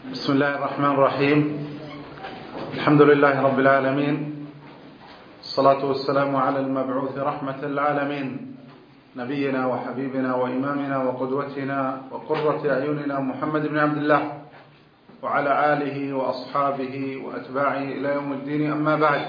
بسم الله الرحمن الرحيم. الحمد لله رب العالمين، الصلاة والسلام على المبعوث رحمة للعالمين، نبينا وحبيبنا وإمامنا وقدوتنا وقرة أعيننا محمد بن عبد الله وعلى آله وأصحابه وأتباعه إلى يوم الدين. أما بعد،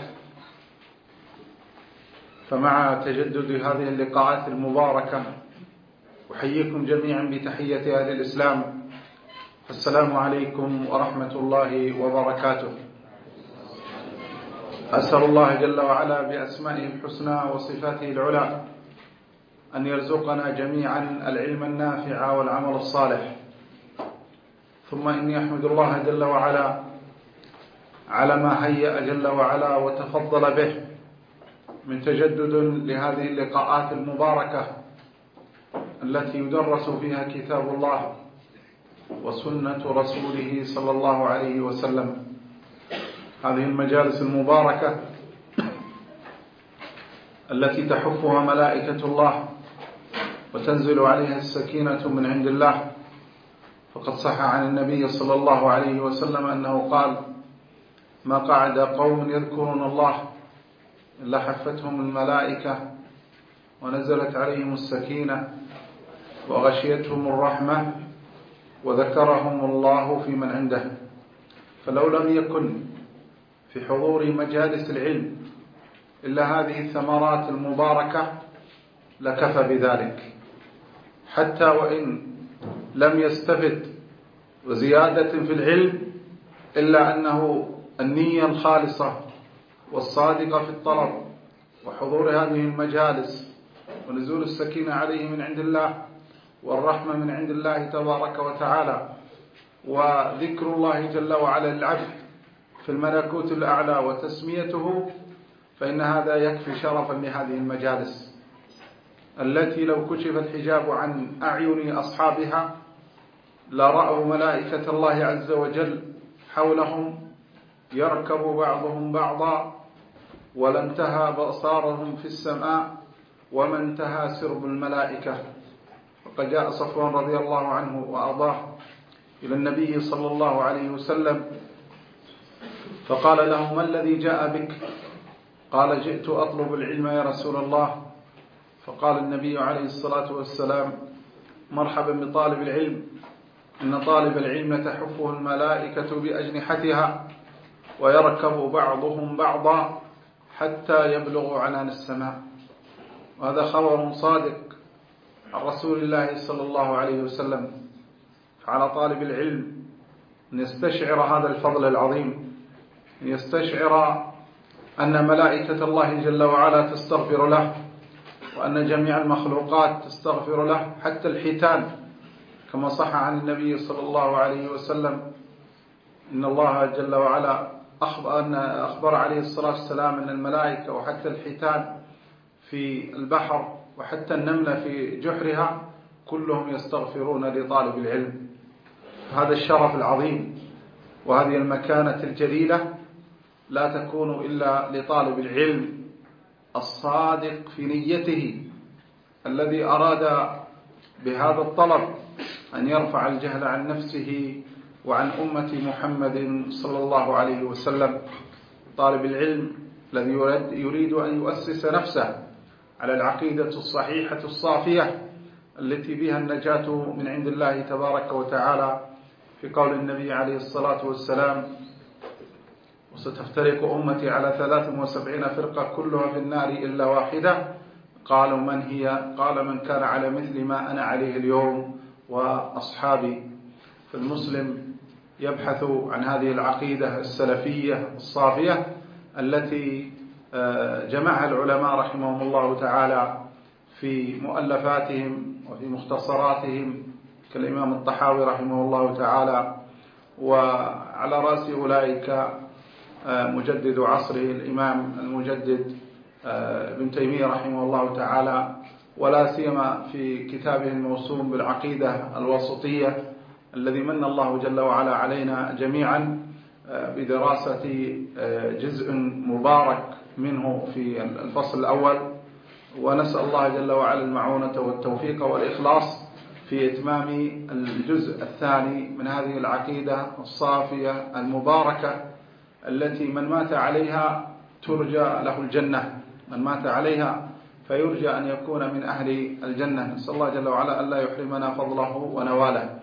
فمع تجدد هذه اللقاءات المباركة أحييكم جميعا بتحية أهل الإسلام. السلام عليكم ورحمة الله وبركاته. أسأل الله جل وعلا بأسمائه الحسنى وصفاته العلى أن يرزقنا جميعا العلم النافع والعمل الصالح. ثم إني أحمد الله جل وعلا على ما هيأ جل وعلا وتفضل به من تجدد لهذه اللقاءات المباركة التي يدرس فيها كتاب الله وسنة رسوله صلى الله عليه وسلم. هذه المجالس المباركة التي تحفها ملائكة الله وتنزل عليها السكينة من عند الله. فقد صح عن النبي صلى الله عليه وسلم أنه قال: ما قعد قوم يذكرون الله إلا حفتهم الملائكة ونزلت عليهم السكينة وغشيتهم الرحمة وذكرهم الله في من عنده. فلو لم يكن في حضور مجالس العلم إلا هذه الثمرات المباركة لكفى بذلك، حتى وإن لم يستفد وزيادة في العلم، إلا أنه النية الخالصة والصادقة في الطلب وحضور هذه المجالس ونزول السكينة عليه من عند الله والرحمة من عند الله تبارك وتعالى وذكر الله جل وعلا للعبد في الملكوت الأعلى وتسميته، فإن هذا يكفي شرفا لهذه المجالس التي لو كشف الحجاب عن أعين أصحابها لرأوا ملائكة الله عز وجل حولهم يركب بعضهم بعضا ولانتهى بأصارهم في السماء وما انتهى سرب الملائكة. وقد جاء صفوان رضي الله عنه وأرضاه إلى النبي صلى الله عليه وسلم فقال له: ما الذي جاء بك؟ قال: جئت أطلب العلم يا رسول الله. فقال النبي عليه الصلاة والسلام: مرحبا بطالب العلم، إن طالب العلم تحفه الملائكة بأجنحتها ويركب بعضهم بعضا حتى يبلغوا عنان السماء. وهذا خبر صادق عن رسول الله صلى الله عليه وسلم. فعلى طالب العلم أن يستشعر هذا الفضل العظيم، أن يستشعر أن ملائكة الله جل وعلا تستغفر له، وأن جميع المخلوقات تستغفر له، حتى الحيتان، كما صح عن النبي صلى الله عليه وسلم إن الله جل وعلا أخبر عليه الصلاة والسلام أن الملائكة وحتى الحيتان في البحر وحتى النملة في جحرها كلهم يستغفرون لطالب العلم. هذا الشرف العظيم وهذه المكانة الجليلة لا تكون إلا لطالب العلم الصادق في نيته، الذي أراد بهذا الطلب أن يرفع الجهل عن نفسه وعن أمة محمد صلى الله عليه وسلم. طالب العلم الذي يريد أن يؤسس نفسه على العقيدة الصحيحة الصافية التي بها النجاة من عند الله تبارك وتعالى، في قول النبي عليه الصلاة والسلام: وستفترق أمتي على 73 فرقة كلها في النار إلا واحدة. قالوا: من هي؟ قال: من كان على مثل ما أنا عليه اليوم وأصحابي. فالمسلم يبحث عن هذه العقيدة السلفية الصافية التي جمعها العلماء رحمهم الله تعالى في مؤلفاتهم وفي مختصراتهم كالإمام الطحاوي رحمه الله تعالى، وعلى رأس أولئك مجدد عصره الإمام المجدد ابن تيمية رحمه الله تعالى، ولا سيما في كتابه الموسوم بالعقيدة الوسطية الذي من الله جل وعلا علينا جميعا بدراسة جزء مبارك منه في الفصل الأول. ونسأل الله جل وعلا المعونة والتوفيق والإخلاص في إتمام الجزء الثاني من هذه العقيدة الصافية المباركة التي من مات عليها ترجى له الجنة، من مات عليها فيرجى أن يكون من أهل الجنة. نسأل الله جل وعلا ألا يحرمنا فضله ونواله.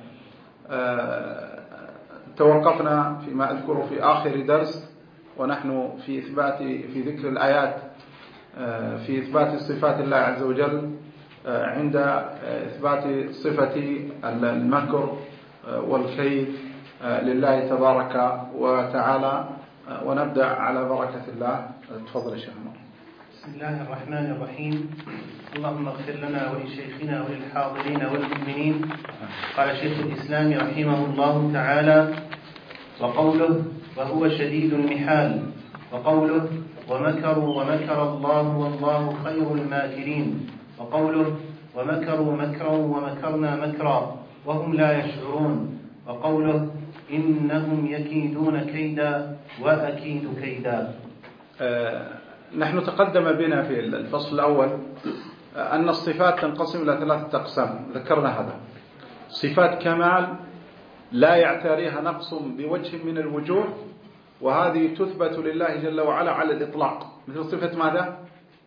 توقفنا فيما أذكر في آخر درس ونحن في ذكر الآيات في إثبات صفات الله عز وجل عند إثبات صفة المكر والكيد لله تبارك وتعالى. ونبدأ على بركة الله. تفضل يا شيخ. بسم الله الرحمن الرحيم. اللهم اغفر لنا ولشيخنا وللحاضرين والمؤمنين. قال شيخ الإسلام رحمه الله تعالى: وقوله وهو شديد المحال، وقوله ومكروا ومكر الله والله خير الماكرين، وقوله ومكروا مكرا ومكرنا مكرا وهم لا يشعرون، وقوله إنهم يكيدون كيدا وأكيد كيدا. نحن تقدم بنا في الفصل الأول أن الصفات تنقسم إلى 3 أقسام، ذكرنا هذا: صفات كمال لا يعتريها نقص بوجه من الوجوه، وهذه تثبت لله جل وعلا على الإطلاق، مثل صفة ماذا؟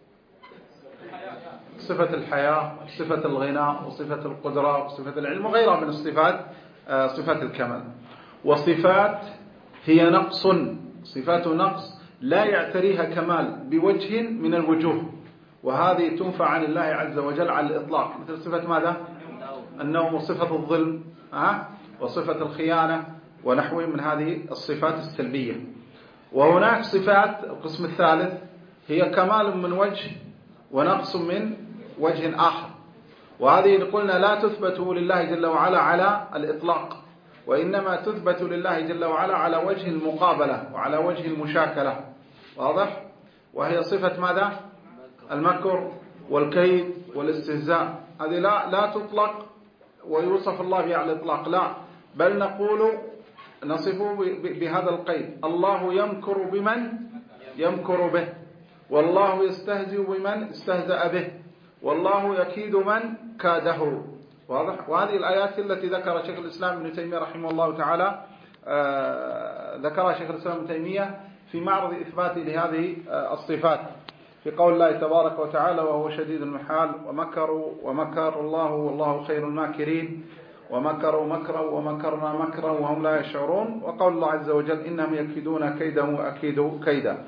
صفة الحياة، صفة الغنى، وصفة القدرة، وصفة العلم، وغيرها من الصفات، صفات الكمال. وصفات هي نقص، صفات نقص لا يعتريها كمال بوجه من الوجوه، وهذه تنفع عن الله عز وجل على الإطلاق، مثل صفة ماذا؟ النوم، وصفة الظلم، وصفة الخيانة، ونحو من هذه الصفات السلبية. وهناك صفات القسم الثالث هي كمال من وجه ونقص من وجه آخر، وهذه قلنا لا تثبت لله جل وعلا على الإطلاق، وإنما تثبت لله جل وعلا على وجه المقابلة وعلى وجه المشاكلة. واضح؟ وهي صفة ماذا؟ المكر والكيد والاستهزاء. هذه لا تطلق ويوصف الله بها على الإطلاق، لا، بل نصفه بهذا القيد: الله يمكر بمن يمكر به، والله يستهزئ بمن استهزأ به، والله يكيد من كاده. واضح؟ وهذه الآيات التي ذكر شيخ الإسلام ابن تيمية رحمه الله تعالى، ذكرها شيخ الإسلام ابن تيمية في معرض إثباته لهذه الصفات، في قول الله تبارك وتعالى: وهو شديد المحال، ومكروا ومكر الله والله خير الماكرين، ومكروا مكرا ومكرنا مكرا وهم لا يشعرون، وقول الله عز وجل: إنهم يكيدون كيدا وأكيد كيدا.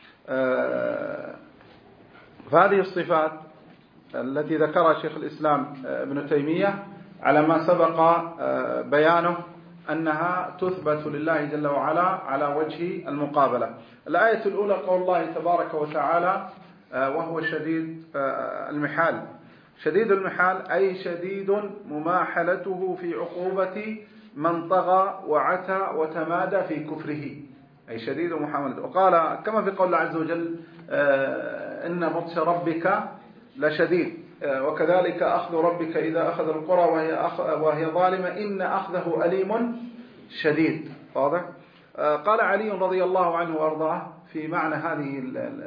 فهذه الصفات التي ذكرها شيخ الإسلام ابن تيمية على ما سبق بيانه أنها تثبت لله جل وعلا على وجه المقابلة. الآية الأولى قول الله تبارك وتعالى: وهو شديد المحال. شديد المحال أي شديد مماحلته في عقوبة من طغى وعتى وتمادى في كفره، أي شديد محاملته. وقال كما في قول الله عز وجل: إن بطش ربك لشديد، وكذلك أخذ ربك إذا أخذ القرى وهي ظالمة إن أخذه أليم شديد. واضح؟ قال علي رضي الله عنه وأرضاه في معنى هذه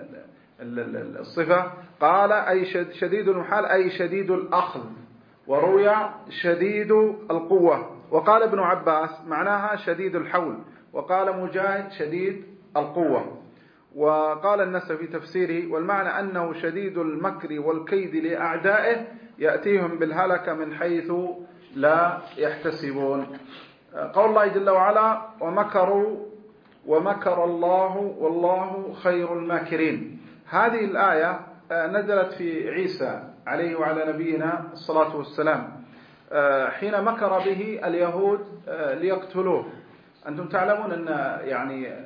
الصفة، قال: أي شديد المحال أي شديد الأخذ، وروي شديد القوة. وقال ابن عباس معناها شديد الحول، وقال مجاهد شديد القوة. وقال النسائي في تفسيره: والمعنى أنه شديد المكر والكيد لأعدائه يأتيهم بالهلك من حيث لا يحتسبون. قول الله جل وعلا: ومكروا ومكر الله والله خير الماكرين. هذه الآية نزلت في عيسى عليه وعلى نبينا الصلاة والسلام، حين مكر به اليهود ليقتلوه. أنتم تعلمون أن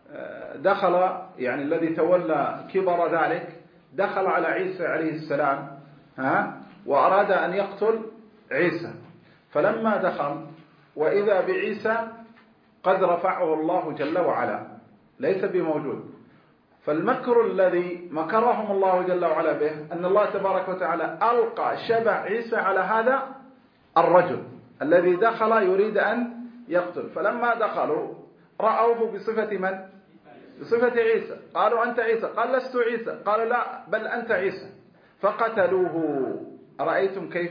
دخل الذي تولى كبر ذلك دخل على عيسى عليه السلام وأراد أن يقتل عيسى، فلما دخل وإذا بعيسى قد رفعه الله جل وعلا، ليس بموجود. فالمكر الذي مكرهم الله جل وعلا به أن الله تبارك وتعالى ألقى شبه عيسى على هذا الرجل الذي دخل يريد أن يقتل، فلما دخلوا رأوه بصفة من؟ بصفة عيسى. قالوا: أنت عيسى؟ قال: لست عيسى. قالوا: لا، بل أنت عيسى. فقتلوه. أرأيتم كيف؟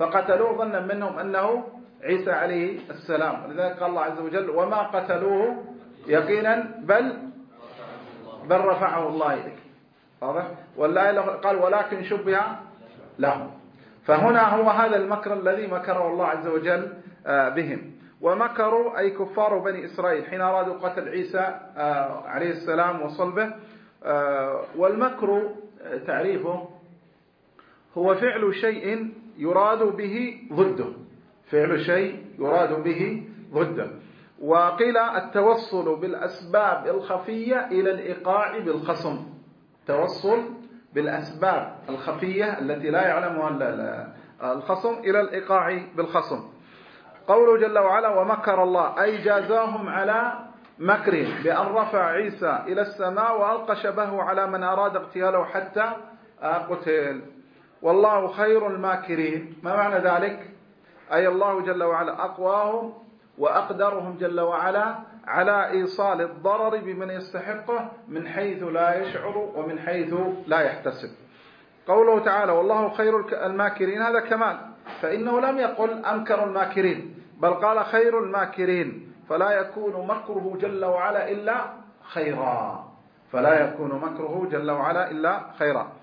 فقتلوه ظنا منهم أنه عيسى عليه السلام. ولذلك قال الله عز وجل وما قتلوه يقينا بل رفعه الله إليك. واضح؟ والآية قال ولكن شبه لهم. فهنا هو هذا المكر الذي مكره الله عز وجل بهم. ومكروا أي كفار بني إسرائيل حين أرادوا قتل عيسى عليه السلام وصلبه. والمكر تعريفه هو فعل شيء يراد به ضده، فعل شيء يراد به ضده. وقيل التوصل بالأسباب الخفية إلى الإيقاع بالخصم، توصل بالأسباب الخفية التي لا يعلمها الخصم إلى الإيقاع بالخصم. قوله جل وعلا ومكر الله أي جازاهم على مكره بأن رفع عيسى إلى السماء وألقى شبهه على من أراد اغتياله حتى قتل. والله خير الماكرين. ما معنى ذلك؟ أي الله جل وعلا أقواهم وأقدرهم جل وعلا على إيصال الضرر بمن يستحقه من حيث لا يشعر ومن حيث لا يحتسب. قوله تعالى والله خير الماكرين هذا كمال، فإنه لم يقل أمكر الماكرين بل قال خير الماكرين، فلا يكون مكره جل وعلا إلا خيرا، فلا يكون مكره جل وعلا إلا خيرا.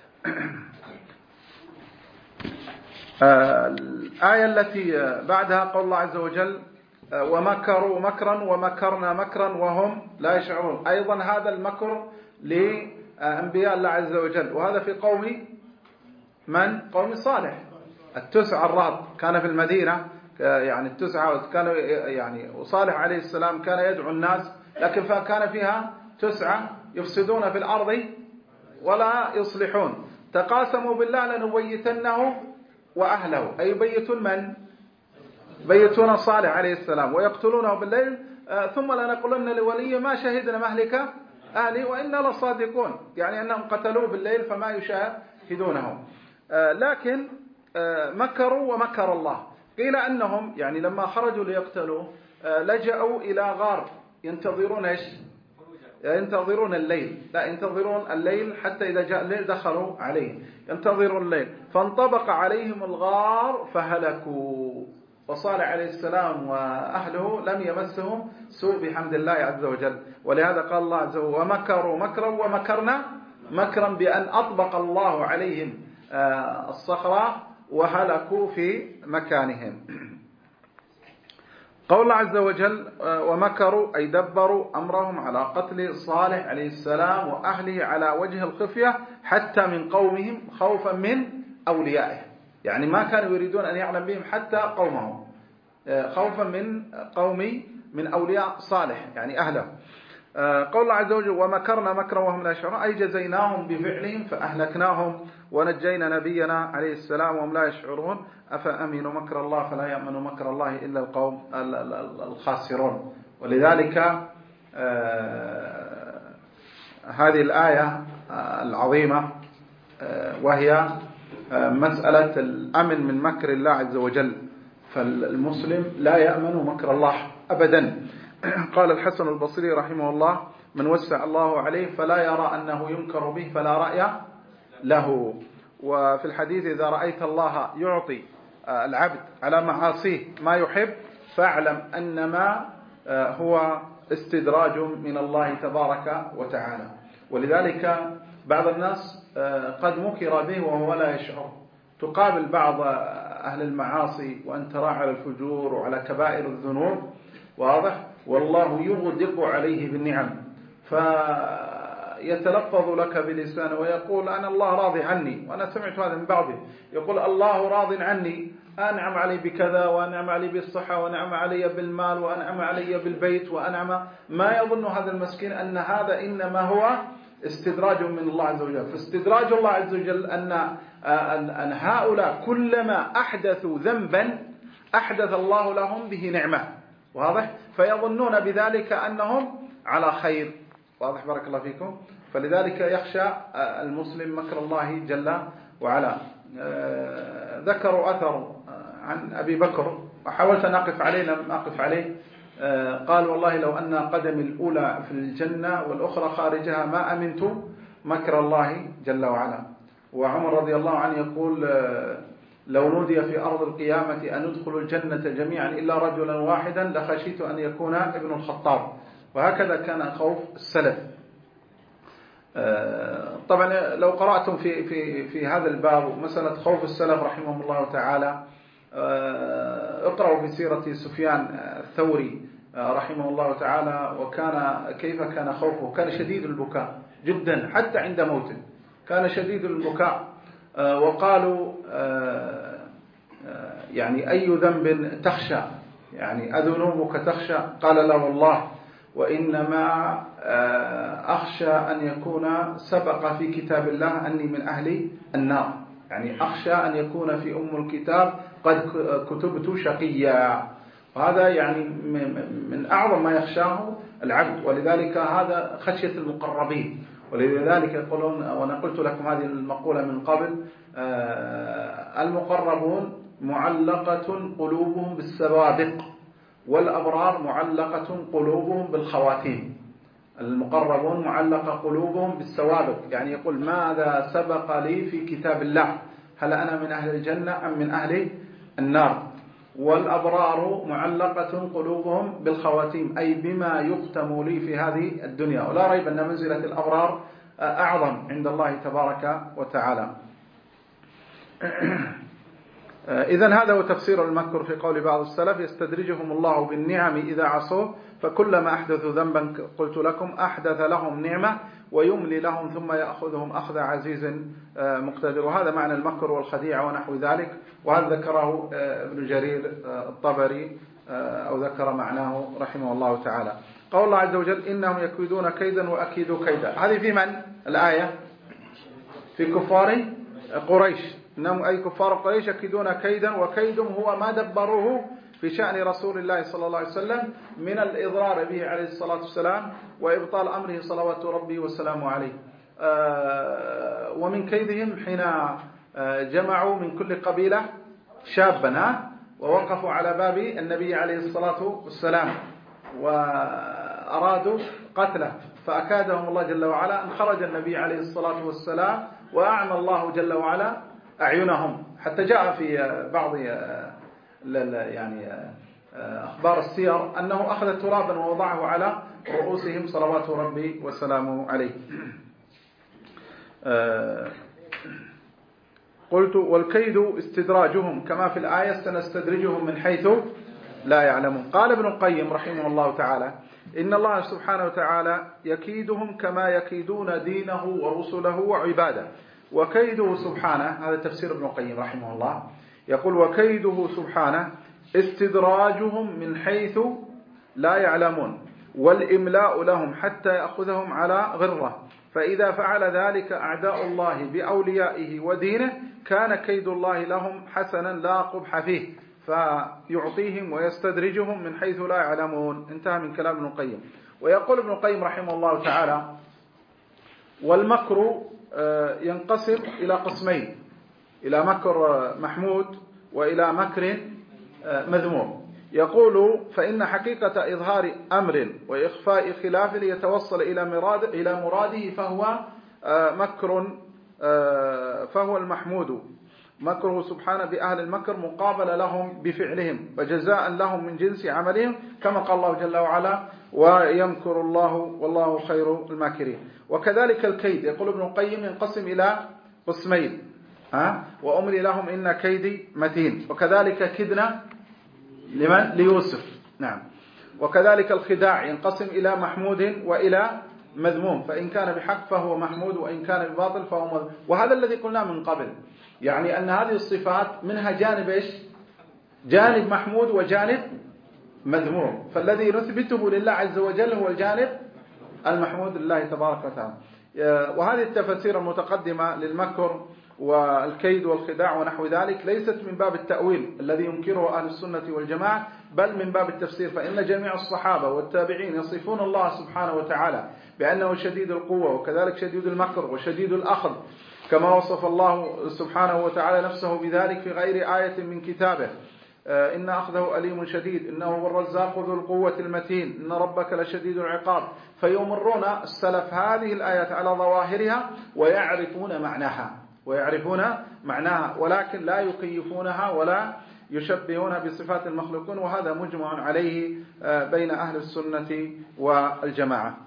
الآية التي بعدها قول الله عز وجل ومكروا مكرا ومكرنا مكرا وهم لا يشعرون. أيضا هذا المكر لأنبياء الله عز وجل، وهذا في قوم من؟ قوم صالح. التسعة الرهط كان في المدينة، يعني التسعة كانوا يعني وصالح عليه السلام كان يدعو الناس، لكن كان فيها تسعة يفسدون في الأرض ولا يصلحون. تقاسموا بالله لنبيتنه وأهله، أي يبيتون من؟ بيتون صالح عليه السلام ويقتلونه بالليل ثم لنقولن لولي ما شهدنا مهلك أهلي وإنا لصادقون، يعني أنهم قتلوه بالليل فما يشاهدونه. لكن مكروا ومكر الله. قيل أنهم يعني لما خرجوا ليقتلوه لجأوا إلى غار ينتظرون إيش؟ ينتظرون الليل، لا ينتظرون الليل حتى إذا جاء الليل دخلوا عليه، ينتظرون الليل فانطبق عليهم الغار فهلكوا، وصالح عليه السلام وأهله لم يمسهم سوء بحمد الله عز وجل. ولهذا قال الله عز وجل ومكروا مكرا ومكرنا مكرا بأن أطبق الله عليهم الصخرة وهلكوا في مكانهم. قول الله عز وجل ومكروا أي دبروا أمرهم على قتل صالح عليه السلام وأهله على وجه الخفية حتى من قومهم خوفا من أوليائه، يعني ما كانوا يريدون أن يعلم بهم حتى قومهم، خوفا من أولياء صالح يعني أهله. قول الله عز وجل ومكرنا مكرا وهم لا يشعرون أي جزيناهم بفعلهم فأهلكناهم ونجينا نبينا عليه السلام وهم لا يشعرون. أفأمنوا مكر الله فلا يأمن مكر الله إلا القوم الخاسرون. ولذلك هذه الآية العظيمة وهي مسألة الأمن من مكر الله عز وجل، فالمسلم لا يأمن مكر الله أبدا. قال الحسن البصري رحمه الله من وسع الله عليه فلا يرى أنه ينكر به فلا رأي له. وفي الحديث إذا رأيت الله يعطي العبد على معاصيه ما يحب فاعلم أنما هو استدراج من الله تبارك وتعالى. ولذلك بعض الناس قد مكر به وهو لا يشعر. تقابل بعض أهل المعاصي وأن ترى على الفجور وعلى كبائر الذنوب واضح، والله يغدق عليه بالنعم فيتلفظ لك بلسانه ويقول أنا الله راضي عني. وأنا سمعت هذا من بعضه يقول الله راض عني، أنعم علي بكذا وأنعم علي بالصحة وأنعم علي بالمال وأنعم علي بالبيت وأنعم. ما يظن هذا المسكين أن هذا إنما هو استدراج من الله عز وجل. فاستدراج الله عز وجل أن هؤلاء كلما أحدثوا ذنبا أحدث الله لهم به نعمة واضح، فيظنون بذلك أنهم على خير واضح. بارك الله فيكم. فلذلك يخشى المسلم مكر الله جل وعلا. ذكروا أثر عن أبي بكر وحاولت أن أقف عليه لم أقف عليه. قال والله لو أن قدمي الأولى في الجنة والأخرى خارجها ما أمنت مكر الله جل وعلا. وعمر رضي الله عنه يقول لو نودي في أرض القيامة أن ندخل الجنة جميعا إلا رجلا واحدا لخشيت أن يكون ابن الخطاب. وهكذا كان خوف السلف. طبعا لو قرأتم في هذا الباب مسألة خوف السلف رحمهم الله تعالى، اقرأوا في سيرة سفيان الثوري رحمه الله تعالى، وكان كيف كان خوفه. كان شديد البكاء جدا حتى عند موته، كان شديد البكاء. وقالوا يعني أي ذنب تخشى، يعني أذنوبك تخشى؟ قال لا والله، وإنما أخشى أن يكون سبق في كتاب الله أني من أهل النار، يعني أخشى أن يكون في الكتاب قد كتبت شقيا. وهذا يعني من أعظم ما يخشاه العبد، ولذلك هذا خشية المقربين. ولذلك يقولون، وأنا قلت لكم هذه المقولة من قبل، المقربون معلقة قلوبهم بالسوابق، والأبرار معلقة قلوبهم بالخواتيم. المقربون معلقة قلوبهم بالسوابق، يعني يقول ماذا سبق لي في كتاب الله، هل أنا من أهل الجنة أم من أهل النار. والأبرار معلقة قلوبهم بالخواتيم، أي بما يختم لي في هذه الدنيا. ولا ريب أن منزلة الأبرار أعظم عند الله تبارك وتعالى. إذن هذا هو تفسير المكر في قول بعض السلف: يستدرجهم الله بالنعم إذا عصوه، فكلما أحدثوا ذنبا قلت لكم أحدث لهم نعمة ويملي لهم ثم يأخذهم أخذ عزيز مقتدر. وهذا معنى المكر والخديعة ونحو ذلك، وهذا ذكره ابن جرير الطبري أو ذكر معناه رحمه الله تعالى. قول الله عز وجل: إنهم يكيدون كيدا وأكيد كيدا. هذه في من الآية؟ في كفار قريش. إنهم أي كفار قريش يكيدون كيدا، وكيدهم هو ما دبروه في شأن رسول الله صلى الله عليه وسلم من الإضرار به عليه الصلاة والسلام وإبطال أمره صلوات ربي وسلامه عليه. ومن كيدهم حين جمعوا من كل قبيلة شابا ووقفوا على باب النبي عليه الصلاة والسلام وأرادوا قتله، فأكادهم الله جل وعلا أن خرج النبي عليه الصلاة والسلام وأعمى الله جل وعلا أعينهم، حتى جاء في بعض يعني أخبار السير أنه أخذ ترابا ووضعه على رؤوسهم صلوات ربي وسلامه عليه. قلت: والكيد استدراجهم كما في الآية: سنستدرجهم من حيث لا يعلمون. قال ابن القيم رحمه الله تعالى: إن الله سبحانه وتعالى يكيدهم كما يكيدون دينه ورسله وعباده. وكيده سبحانه، هذا تفسير ابن القيم رحمه الله، يقول: وكيده سبحانه استدراجهم من حيث لا يعلمون، والإملاء لهم حتى يأخذهم على غرة، فإذا فعل ذلك أعداء الله بأوليائه ودينه كان كيد الله لهم حسنا لا قبح فيه، فيعطيهم ويستدرجهم من حيث لا يعلمون. انتهى من كلام ابن القيم. ويقول ابن القيم رحمه الله تعالى: والمكر ينقسم إلى قسمين: إلى مكر محمود وإلى مكر مذموم. يقول: فإن حقيقة إظهار أمر وإخفاء خلاف ليتوصل إلى مراده فهو مكر، فهو المحمود. مكره سبحانه بأهل المكر مقابل لهم بفعلهم وجزاء لهم من جنس عملهم، كما قال الله جل وعلا: ويمكر الله والله خير الماكرين. وكذلك الكيد، يقول ابن القيم، ينقسم إلى قسمين: وأملي لهم إن كيدي متين. وكذلك كدنا لمن؟ ليوسف. نعم. وكذلك الخداع ينقسم إلى محمود وإلى مذموم، فإن كان بحق فهو محمود وإن كان بباطل فهو مذموم. وهذا الذي قلنا من قبل، يعني أن هذه الصفات منها جانب إيش؟ جانب محمود وجانب مذموم، فالذي نثبته لله عز وجل هو الجانب المحمود لله تبارك وتعالى. وهذه التفسير المتقدمة للمكر والكيد والخداع ونحو ذلك ليست من باب التأويل الذي ينكره أهل السنة والجماعة، بل من باب التفسير. فإن جميع الصحابة والتابعين يصفون الله سبحانه وتعالى بأنه شديد القوة، وكذلك شديد المكر وشديد الأخذ، كما وصف الله سبحانه وتعالى نفسه بذلك في غير آية من كتابه: إن أخذه أليم شديد، إنه هو الرزاق ذو القوة المتين، إن ربك لشديد العقاب. فيمرون السلف هذه الآيات على ظواهرها ويعرفون معناها، ويعرفون معناها، ولكن لا يكيفونها ولا يشبهونها بصفات المخلوقون، وهذا مجمع عليه بين أهل السنة والجماعة.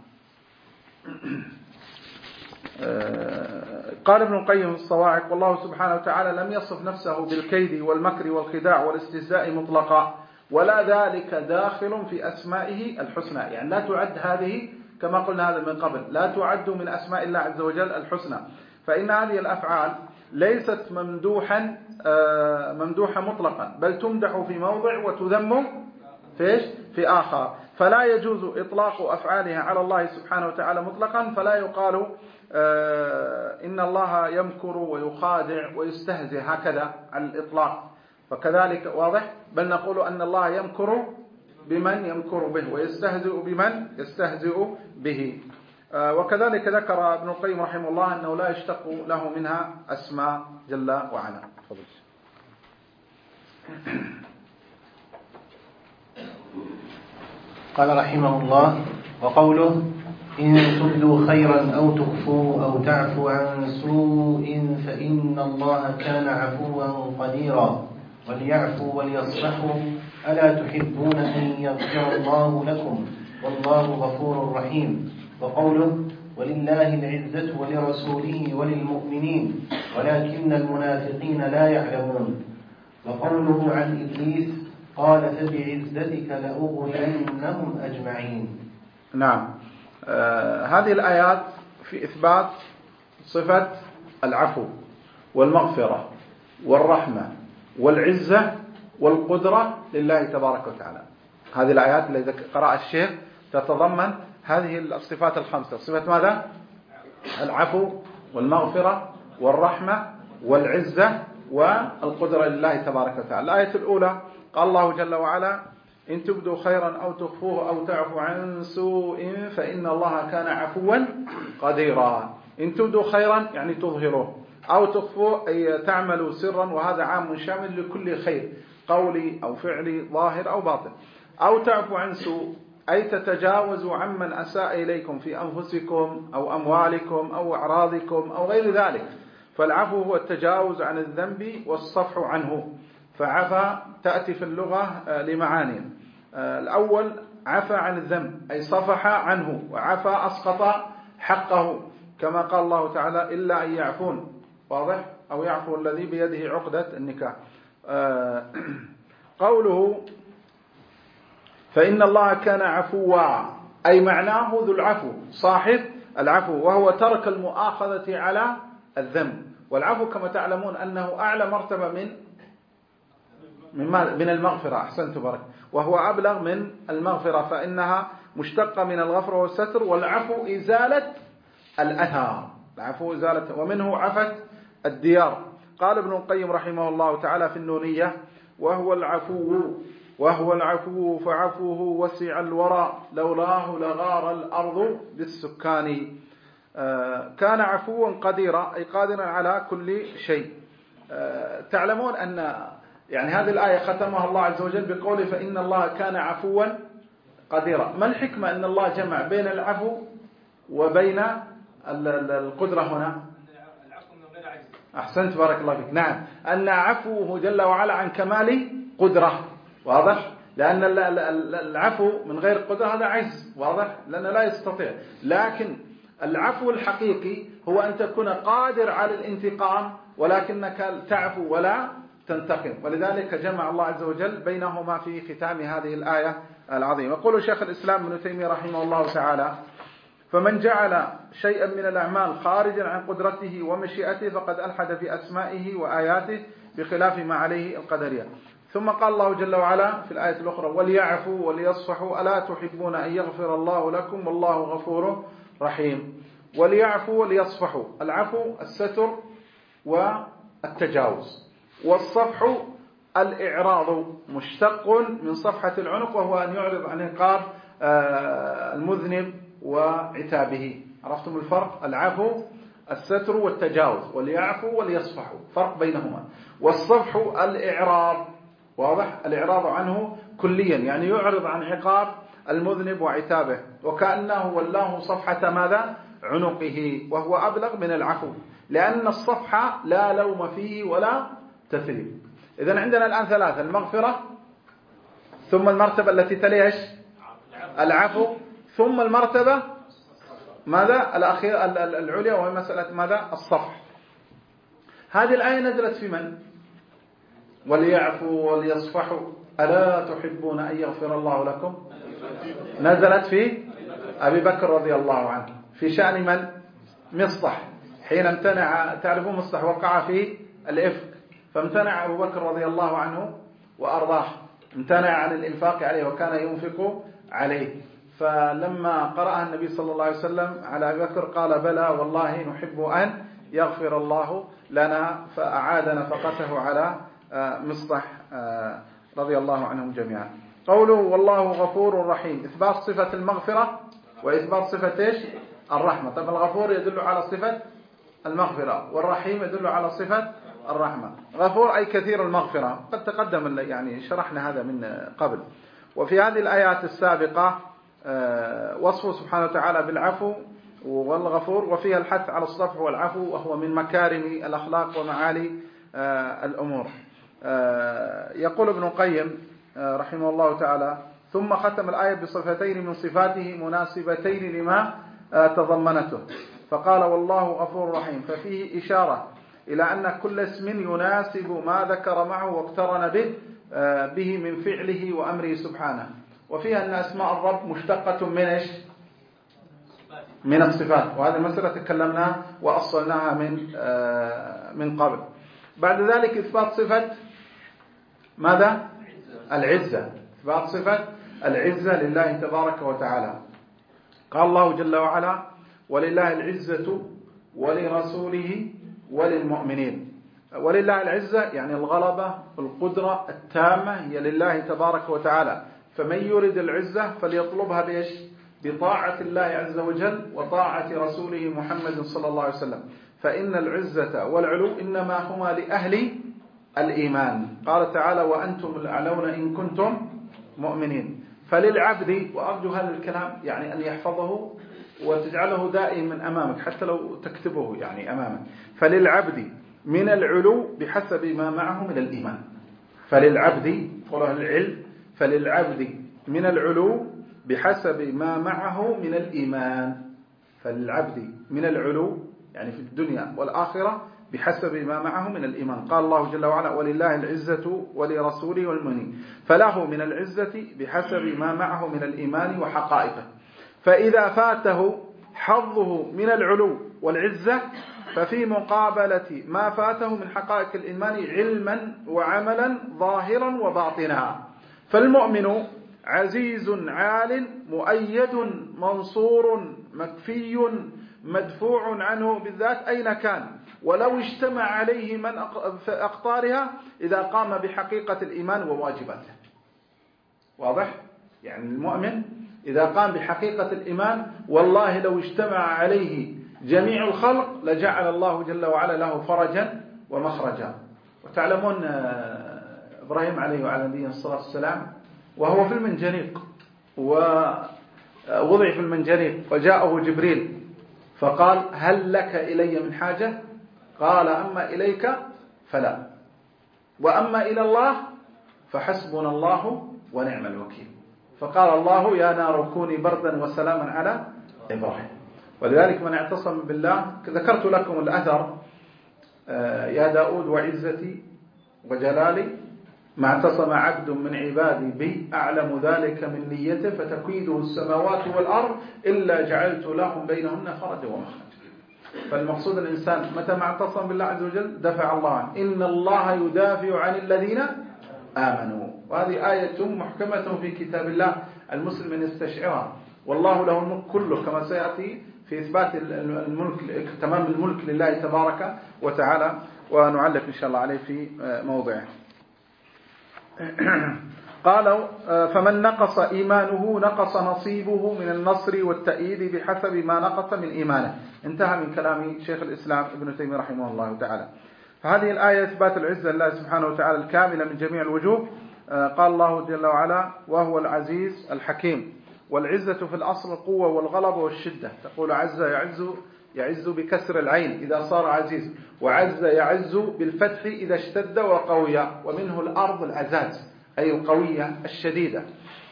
قال ابن القيم في الصواعق: والله سبحانه وتعالى لم يصف نفسه بالكيد والمكر والخداع والاستهزاء مطلقا، ولا ذلك داخل في أسمائه الحسنى. يعني لا تعد هذه، كما قلنا هذا من قبل، لا تعد من أسماء الله عز وجل الحسنى، فإن هذه الأفعال ليست ممدوحة مطلقا، بل تمدح في موضع وتذم في آخر، فلا يجوز إطلاق أفعالها على الله سبحانه وتعالى مطلقا، فلا يقال إن الله يمكر ويخادع ويستهزئ هكذا على الإطلاق، فكذلك واضح، بل نقول أن الله يمكر بمن يمكر به ويستهزئ بمن يستهزئ به. وكذلك ذكر ابن القيم رحمه الله أنه لا يشتق له منها أسماء جل وعلا. تفضل. قال رحمه الله: وقوله: إن تبدوا خيرا أو تخفوا أو تعفوا عن سوء فإن الله كان عفوا قديرا، وليعفوا وليصفحوا ألا تحبون أن يغفر الله لكم والله غفور رحيم. وقوله: ولله العزة ولرسوله وللمؤمنين ولكن المنافقين لا يعلمون. وقوله عن إبليس: قال فبعزتك لأغوينهم أجمعين. نعم. هذه الآيات في إثبات صفة العفو والمغفرة والرحمة والعزة والقدرة لله تبارك وتعالى. هذه الآيات التي قرأ الشيخ تتضمن هذه الصفات الخمسة: صفة ماذا؟ العفو والمغفرة والرحمة والعزة والقدرة لله تبارك وتعالى. الآية الأولى قال الله جل وعلا: إن تبدوا خيرا أو تخفوه أو تعفوا عن سوء فإن الله كان عفوا قديرا. إن تبدوا خيرا يعني تظهروه، أو تخفوه أي تعملوا سرا، وهذا عام شامل لكل خير قولي أو فعلي ظاهر أو باطن. أو تعفوا عن سوء أي تتجاوزوا عمن أساء إليكم في أنفسكم أو أموالكم أو أعراضكم أو غير ذلك. فالعفو هو التجاوز عن الذنب والصفح عنه، فعفا تأتي في اللغة لمعاني. الأول عفا عن الذنب أي صفح عنه، وعفا أسقط حقه، كما قال الله تعالى: إلا أن يعفون، واضح، أو يعفو الذي بيده عقدة النكاح. قوله فإن الله كان عفوا أي معناه ذو العفو، صاحب العفو، وهو ترك المؤاخذة على الذنب. والعفو كما تعلمون أنه أعلى مرتبة من المغفرة، أحسنت بارك، وهو أبلغ من المغفرة، فإنها مشتقة من الغفر والستر، والعفو إزالة الأثر، العفو إزالة، ومنه عفت الديار. قال ابن القيم رحمه الله تعالى في النونية: وهو العفو فعفوه وسع الورى لولاه لغار الأرض بالسكان. كان عفوا قديرا أي قادرا على كل شيء. تعلمون أن يعني هذه الآية ختمها الله عز وجل بقوله: فإن الله كان عفوا قديرا. ما الحكمة أن الله جمع بين العفو وبين القدرة هنا؟ العفو من غير عجز. أحسنت بارك الله فيك. نعم، أن عفوه جل وعلا عن كمال قدرة، واضح، لأن العفو من غير قدرة هذا عجز، واضح، لأنه لا يستطيع. لكن العفو الحقيقي هو أن تكون قادر على الانتقام ولكنك تعفو ولا تنتقم، ولذلك جمع الله عز وجل بينهما في ختام هذه الآية العظيمة. يقول شيخ الإسلام ابن تيمية رحمه الله تعالى: فمن جعل شيئا من الأعمال خارجا عن قدرته ومشيئته فقد ألحد في أسمائه وآياته بخلاف ما عليه القدرية. ثم قال الله جل وعلا في الآية الأخرى: وليعفوا وليصفحوا ألا تحبون أن يغفر الله لكم والله غفور رحيم. وليعفوا وليصفحوا، العفو الستر والتجاوز، والصفح الإعراض مشتق من صفحة العنق، وهو أن يعرض عن عقاب المذنب وعتابه. عرفتم الفرق؟ العفو الستر والتجاوز، وليعفوا وليصفحوا، فرق بينهما. والصفح الإعراض، واضح، الإعراض عنه كليا، يعني يعرض عن عقاب المذنب وعتابه، وكأنه ولاه صفحة ماذا؟ عنقه، وهو أبلغ من العفو، لأن الصفح لا لوم فيه ولا تثريب. إذن عندنا الآن ثلاثة: المغفرة، ثم المرتبة التي تليها العفو، ثم المرتبة ماذا الأخير العليا، وهي مسألة ماذا الصفح. هذه الآية نزلت في من؟ وليعفوا وليصفحوا ألا تحبون أن يغفر الله لكم؟ نزلت في أبي بكر رضي الله عنه في شأن من؟ مصطح، حين امتنع، تعرفون مصطح وقع في الإفك، فامتنع أبو بكر رضي الله عنه وأرضاه، امتنع عن الإنفاق عليه وكان ينفق عليه. فلما قرأها النبي صلى الله عليه وسلم على أبي بكر قال: بلى والله نحب أن يغفر الله لنا، فأعاد نفقته على مصطح رضي الله عنهم جميعا. قوله والله غفور رحيم، إثبات صفة المغفرة وإثبات صفة إيش؟ الرحمة. طب الغفور يدل على صفة المغفرة، والرحيم يدل على صفة الرحمة. غفور أي كثير المغفرة، قد تقدم يعني شرحنا هذا من قبل. وفي هذه الآيات السابقة وصفه سبحانه وتعالى بالعفو والغفور، وفيها الحث على الصفح والعفو، وهو من مكارم الأخلاق ومعالي الأمور. يقول ابن القيم رحمه الله تعالى: ثم ختم الآية بصفتين من صفاته مناسبتين لما تضمنته، فقال: والله غفور رحيم، ففيه إشارة إلى أن كل اسم يناسب ما ذكر معه واقترن به من فعله وأمره سبحانه. وفيها أن أسماء الرب مشتقة من إيش؟ من الصفات، وهذه المسألة تكلمنا وأصلناها من قبل. بعد ذلك إثبات صفة ماذا؟ العزة، إثبات صفة العزة لله تبارك وتعالى. قال الله جل وعلا: ولله العزة ولرسوله وللمؤمنين. ولله العزة يعني الغلبة، القدرة التامة هي لله تبارك وتعالى، فمن يريد العزة فليطلبها بإيش؟ بطاعة الله عز وجل وطاعة رسوله محمد صلى الله عليه وسلم، فإن العزة والعلو إنما هما لأهل الإيمان. قال تعالى: وأنتم الأعلون إن كنتم مؤمنين. فللعبد، وأرجو هذا الكلام يعني أن يحفظه وتجعله دائما أمامك حتى لو تكتبه يعني أمامك، فللعبد من العلو بحسب ما معه من الإيمان. فللعبد، قوله العلم، فللعبد من العلو بحسب ما معه من الإيمان. فللعبد من العلو يعني في الدنيا والآخرة بحسب ما معه من الإيمان. قال الله جل وعلا: ولله العزة ولرسوله والمؤمنين، فله من العزة بحسب ما معه من الإيمان وحقائقه. فإذا فاته حظه من العلو والعزة ففي مقابلة ما فاته من حقائق الإيمان علما وعملا ظاهرا وباطنا. فالمؤمن عزيز عال مؤيد منصور مكفي مدفوع عنه بالذات أين كان، ولو اجتمع عليه من أقطارها إذا قام بحقيقة الإيمان وواجباته. واضح؟ يعني المؤمن إذا قام بحقيقة الإيمان والله لو اجتمع عليه جميع الخلق لجعل الله جل وعلا له فرجا ومخرجا. وتعلمون إبراهيم عليه وعلى نبينا الصلاة والسلام وهو في المنجنيق، ووضع في المنجنيق وجاءه جبريل فقال: هل لك إلي من حاجة؟ قال: أما إليك فلا، وأما إلى الله فحسبنا الله ونعم الوكيل. فقال الله: يا نار كوني بردا وسلاما على إبراهيم. ولذلك من اعتصم بالله، ذكرت لكم الأثر: يا داود وعزتي وجلالي ما اعتصم عبد من عبادي بي أعلم ذلك من نيته فتكيده السماوات والأرض إلا جعلت لهم بينهن فرجا ومخرجا. فالمقصود الإنسان متى ما اعتصم بالله عز وجل دفع الله عنه. إن الله يدافع عن الذين آمنوا. وهذه آية محكمة في كتاب الله، المسلم أن يستشعرها. والله له الملك كله، كما سيأتي في إثبات الملك، تمام الملك لله تبارك وتعالى، ونعلق إن شاء الله عليه في موضعه. قالوا: فمن نقص إيمانه نقص نصيبه من النصر والتأييد بحسب ما نقص من إيمانه. انتهى من كلام شيخ الإسلام ابن تيمية رحمه الله تعالى. فهذه الآية إثبات العزة لله سبحانه وتعالى الكاملة من جميع الوجوه. قال الله جل وعلا: وهو العزيز الحكيم. والعزة في الأصل القوة والغلبة والشدة. تقول عز يعز بكسر العين إذا صار عزيز، وعز يعز بالفتح إذا اشتد وقوي. ومنه الأرض العزاز أي القوية الشديدة.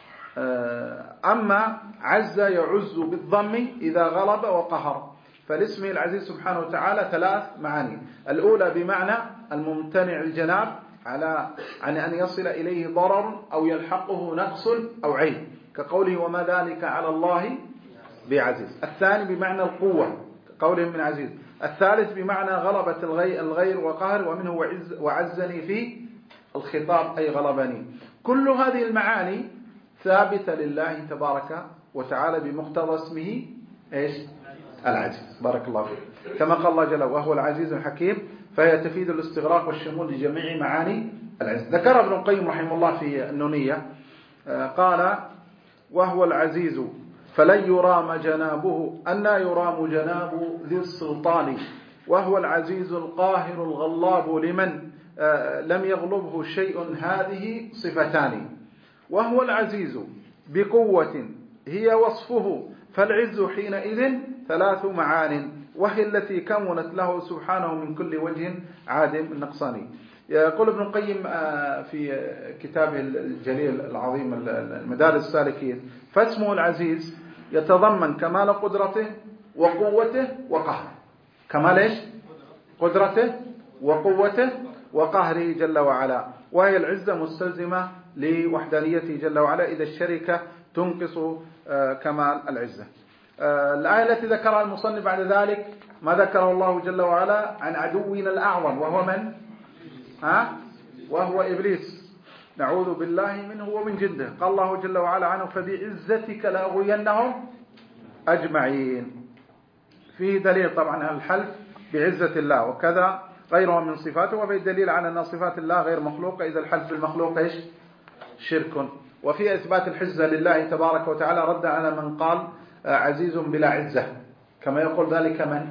أما عز يعز بالضم إذا غلب وقهر. فالاسم العزيز سبحانه وتعالى 3 معاني. الأولى بمعنى الممتنع الجناب عن أن يصل إليه ضرر أو يلحقه نقص أو عيب، كقوله وما ذلك على الله بعزيز. الثاني بمعنى القوة كقوله من عزيز. الثالث بمعنى غلبة الغير وقهر، ومنه وعزني في الخطاب أي غلبني. كل هذه المعاني ثابتة لله تبارك وتعالى بمقتضى اسمه إيش؟ العزيز. بارك الله فيك. كما قال الله جل وهو العزيز الحكيم، فهي تفيد الاستغراق والشمول لجميع معاني العزيز. ذكر ابن القيم رحمه الله في النونية قال وهو العزيز فلن يرام جنابه أن يرام جناب ذي السلطان، وهو العزيز القاهر الغلاب لمن لم يغلبه شيء. هذه صفتان. وهو العزيز بقوة هي وصفه، فالعز حينئذ 3 معان، وهي التي كمنت له سبحانه من كل وجه عادم النقصاني. يقول ابن القيم في كتابه الجليل العظيم المدارج السالكين: فاسمه العزيز يتضمن كمال قدرته وقوته وقهره. كمال ايش؟ قدرته وقوته وقهره جل وعلا. وهي العزة مستلزمة لوحدانيته جل وعلا، إذا الشركة تنقص كمال العزة. الآية التي ذكرها المصنف بعد ذلك ما ذكره الله جل وعلا عن عدونا الأعظم، وهو من؟ وهو إبليس، نعوذ بالله منه ومن جنده. قال الله جل وعلا عنه: فبعزتك لأغوينهم أجمعين. فيه دليل طبعا على الحلف بعزة الله، وكذا غيره من صفاته، وفيه دليل على أن صفات الله غير مخلوقة، إذا الحلف بالمخلوق إيش؟ شرك. وفي إثبات الحزة لله تبارك وتعالى رد على من قال عزيز بلا عزة، كما يقول ذلك من؟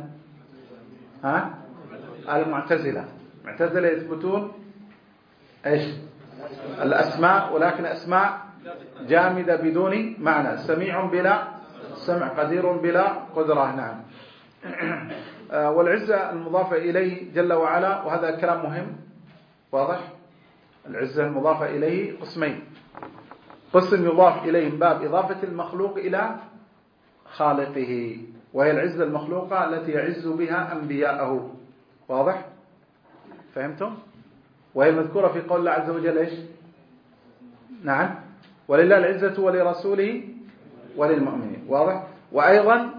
المعتزلة. المعتزلة يثبتون إيش؟ الأسماء، ولكن أسماء جامدة بدون معنى، سميع بلا سمع، قدير بلا قدرة. نعم. والعزة المضافة إليه جل وعلا، وهذا كلام مهم واضح. العزة المضافة إليه قسمين: قسم يضاف إليه من باب إضافة المخلوق إلى خالقه، وهي العزة المخلوقة التي يعز بها أنبياءه. واضح؟ فهمتم؟ وهي المذكورة في قول الله عز وجل إيش؟ نعم: ولله العزة ولرسوله وللمؤمنين. واضح؟ وأيضا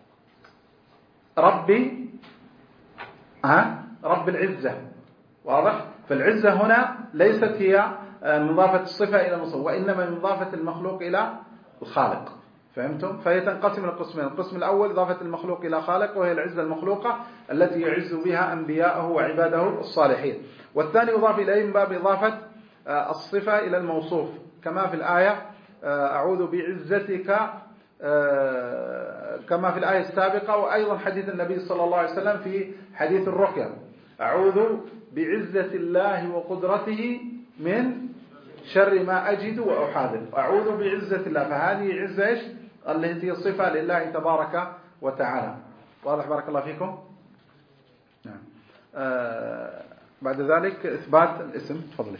رب العزة. واضح؟ فالعزة هنا ليست هي من إضافة الصفة إلى الموصوف، وإنما من إضافة المخلوق إلى الخالق. فهمتم؟ فهي تنقسم إلى قسمين: القسم الأول إضافة المخلوق إلى خالق، وهي العزة المخلوقة التي يعز بها أنبياءه وعباده الصالحين. والثاني يضاف إليه من باب إضافة الصفة إلى الموصوف، كما في الآية: أعوذ بعزتك، كما في الآية السابقة. وأيضا حديث النبي صلى الله عليه وسلم في حديث الرقية: أعوذ بعزة الله وقدرته من شر ما أجد وأحاذر. أعوذ بعزة الله، فهذه عزة إيش؟ التي هي صفة لله تبارك وتعالى. واضح؟ بارك الله فيكم. نعم. بعد ذلك إثبات الاسم. تفضل.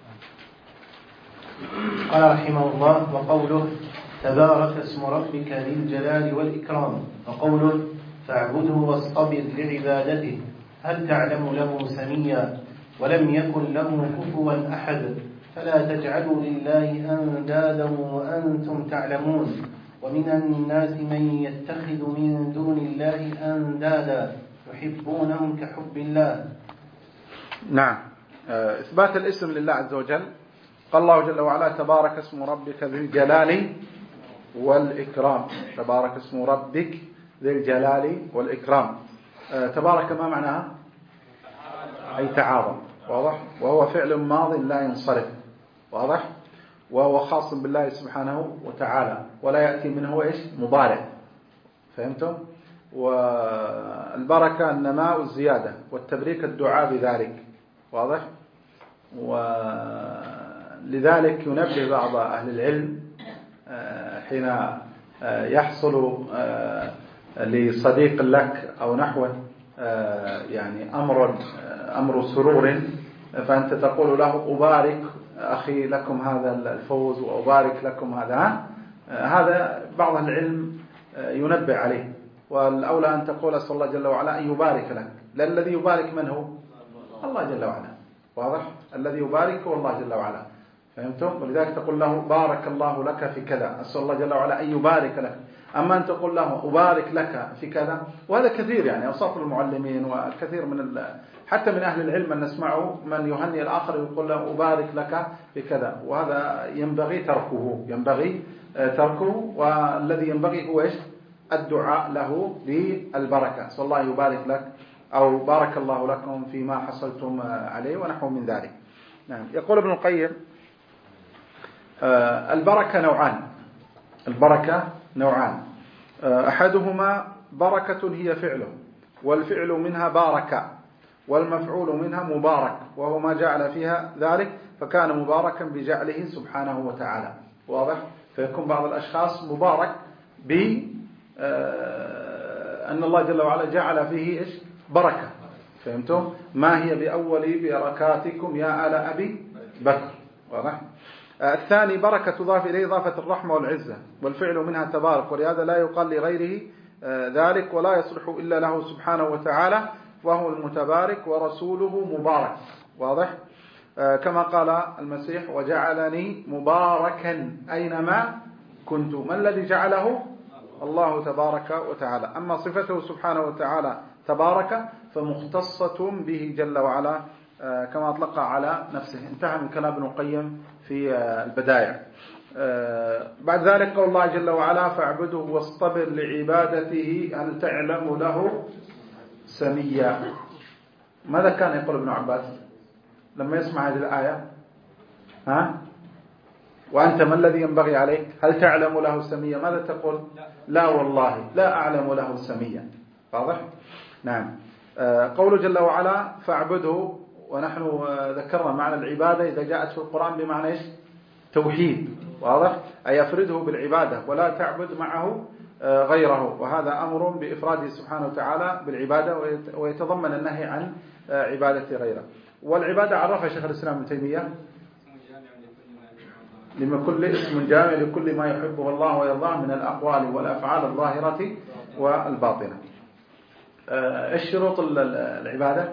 قال رحمه الله: وقوله تبارك اسم ربك ذي الجلال والإكرام، وقوله فاعبده واصطبر لعبادته، هل تعلم له سميا ولم يكن له كفوا أحد، فلا تجعلوا لله أندادا وأنتم تعلمون، ومن الناس من يتخذ من دون الله أندادا يحبونهم كحب الله. نعم. إثبات الاسم لله عز وجل. قال الله جل وعلا: تبارك اسم ربك ذي الجلال والإكرام. تبارك اسم ربك ذي الجلال والإكرام. تبارك ما معناها؟ أي تعاظم. واضح؟ وهو فعل ماض لا ينصرف. واضح؟ وهو خاص بالله سبحانه وتعالى، ولا يأتي منه إيش؟ مضارع. فهمتم؟ والبركة النماء والزيادة، والتبريك الدعاء بذلك. واضح؟ ولذلك ينبه بعض أهل العلم حين يحصل لصديق لك أو نحوه يعني أمر سرور، فأنت تقول له أبارك أخي لكم هذا الفوز وأبارك لكم هذا بعض العلم ينبه عليه، والأولى أن تقول أسأل الله جل وعلا أن يبارك لك، لأن الذي يبارك من هو؟ الله جل وعلا. واضح؟ الذي يبارك هو الله جل وعلا. فهمتم؟ ولذلك تقول له بارك الله لك في كذا، أسأل الله جل وعلا أن يبارك لك. أما أن تقول له أبارك لك في كذا، وهذا كثير يعني أوصاف المعلمين وكثير من حتى من أهل العلم أن نسمعه من يهني الآخر يقول له أبارك لك في كذا، وهذا ينبغي تركه، والذي ينبغي هو إيش؟ الدعاء له بالبركة، صلى الله يبارك لك أو بارك الله لكم فيما حصلتم عليه ونحو من ذلك. نعم. يقول ابن القيم البركة نوعان، أحدهما بركة هي فعله، والفعل منها بارك، والمفعول منها مبارك، وهو ما جعل فيها ذلك فكان مباركا بجعله سبحانه وتعالى. واضح؟ فيكون بعض الأشخاص مبارك بأن الله جل وعلا جعل فيه إيش؟ بركة. فهمتم؟ ما هي بأول بركاتكم يا آل أبي بكر. واضح؟ الثاني بركة تضاف إليه إضافة الرحمة والعزة، والفعل منها تبارك، ولهذا لا يقال لغيره ذلك، ولا يصلح إلا له سبحانه وتعالى، وهو المتبارك ورسوله مبارك. واضح؟ كما قال المسيح وجعلني مباركا أينما كنت. ما الذي جعله؟ الله تبارك وتعالى. أما صفته سبحانه وتعالى تبارك فمختصة به جل وعلا كما أطلق على نفسه. انتهى من كلام ابن القيم في البدايع. بعد ذلك قول الله جل وعلا فاعبده واصطبر لعبادته هل تعلم له سميا. ماذا كان يقول ابن عباس لما يسمع هذه الآية؟ وأنت ما الذي ينبغي عليك؟ هل تعلم له سميا؟ ماذا تقول؟ لا والله لا أعلم له سميا. واضح؟ نعم. قوله جل وعلا فاعبده، ونحن ذكرنا معنى العبادة إذا جاءت في القرآن بمعنى إيش؟ توحيد. واضح؟ أي أفرده بالعبادة ولا تعبد معه غيره، وهذا أمر بإفراده سبحانه وتعالى بالعبادة، ويتضمن النهي عن عبادة غيره. والعبادة عرفها شيخ الإسلام ابن تيمية لكل اسم جامع لكل ما يحبه الله ويرضاه من الأقوال والأفعال الظاهرة والباطنة. ايش شروط العبادة؟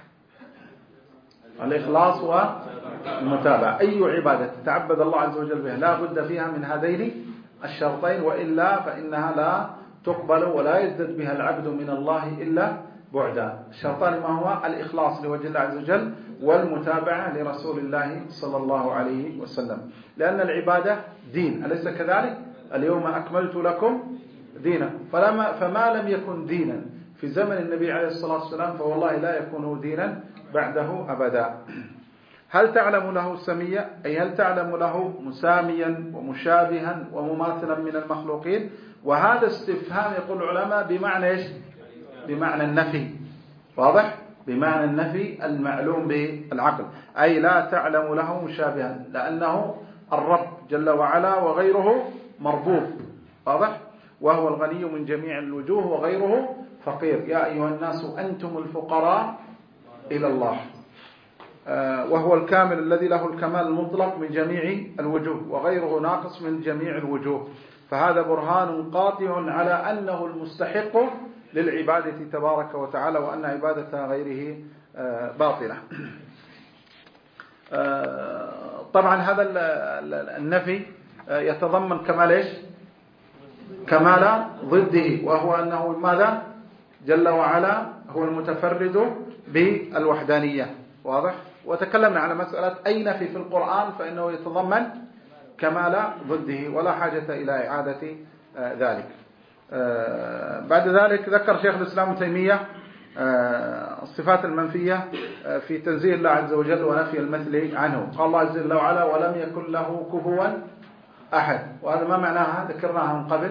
الإخلاص والمتابعة. أي عبادة تتعبد الله عز وجل بها لا بد فيها من هذين الشرطين، وإلا فإنها لا تقبل ولا يزدد بها العبد من الله إلا بعدا. الشرطان ما هو؟ الإخلاص لوجه الله عز وجل، والمتابعة لرسول الله صلى الله عليه وسلم، لأن العبادة دين، أليس كذلك؟ اليوم أكملت لكم دينكم، فما لم يكن دينا في زمن النبي عليه الصلاة والسلام فوالله لا يكون دينا بعده أبدا. هل تعلم له سميا؟ أي هل تعلم له مساميا ومشابها ومماثلا من المخلوقين؟ وهذا استفهام يقول العلماء بمعنى إيش؟ بمعنى النفي. واضح؟ بمعنى النفي المعلوم بالعقل، أي لا تعلم له مشابها، لأنه الرب جل وعلا وغيره مربوب. واضح؟ وهو الغني من جميع الوجوه وغيره فقير. يا أيها الناس أنتم الفقراء إلى الله. وهو الكامل الذي له الكمال المطلق من جميع الوجوه، وغيره ناقص من جميع الوجوه. فهذا برهان قاطع على أنه المستحق للعبادة تبارك وتعالى، وأن عبادة غيره باطلة. طبعا هذا النفي يتضمن كمال إيش؟ كمال ضده، وهو أنه ماذا؟ جل وعلا هو المتفرد بالوحدانية. واضح؟ وتكلمنا على مسألة أي نفي في القرآن فإنه يتضمن كمال ضده، ولا حاجة إلى إعادة ذلك. بعد ذلك ذكر شيخ الإسلام ابن تيمية الصفات المنفية في تنزيه الله عز وجل ونفي المثل عنه. قال الله جل وعلا ولم يكن له كفوا أحد. وهذا ما معناها؟ ذكرناها من قبل.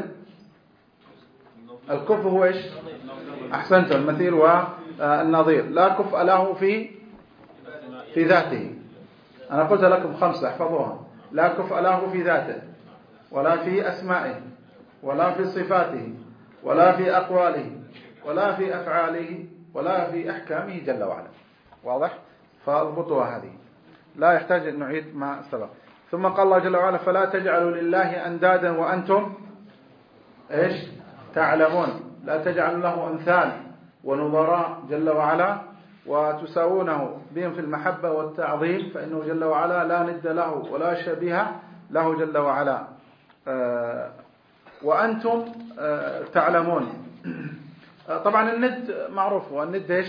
الكفو هو إيش؟ أحسنت، المثيل والنظير. لا كفء له في ذاته. أنا قلت لكم 5 احفظوها. لا كفء له في ذاته، ولا في أسمائه، ولا في صفاته ولا في أقواله ولا في أفعاله ولا في أحكامه جل وعلا. واضح؟ فاضبطوا هذه، لا يحتاج أن نعيد ما سبق. ثم قال الله جل وعلا فلا تجعلوا لله أندادا وأنتم إيش تعلمون. لا تجعلوا له أمثال ونظراء جل وعلا وتساوونه بهم في المحبة والتعظيم، فإنه جل وعلا لا ند له ولا شبيه له جل وعلا. وأنتم تعلمون. طبعا الند معروف، والند إيش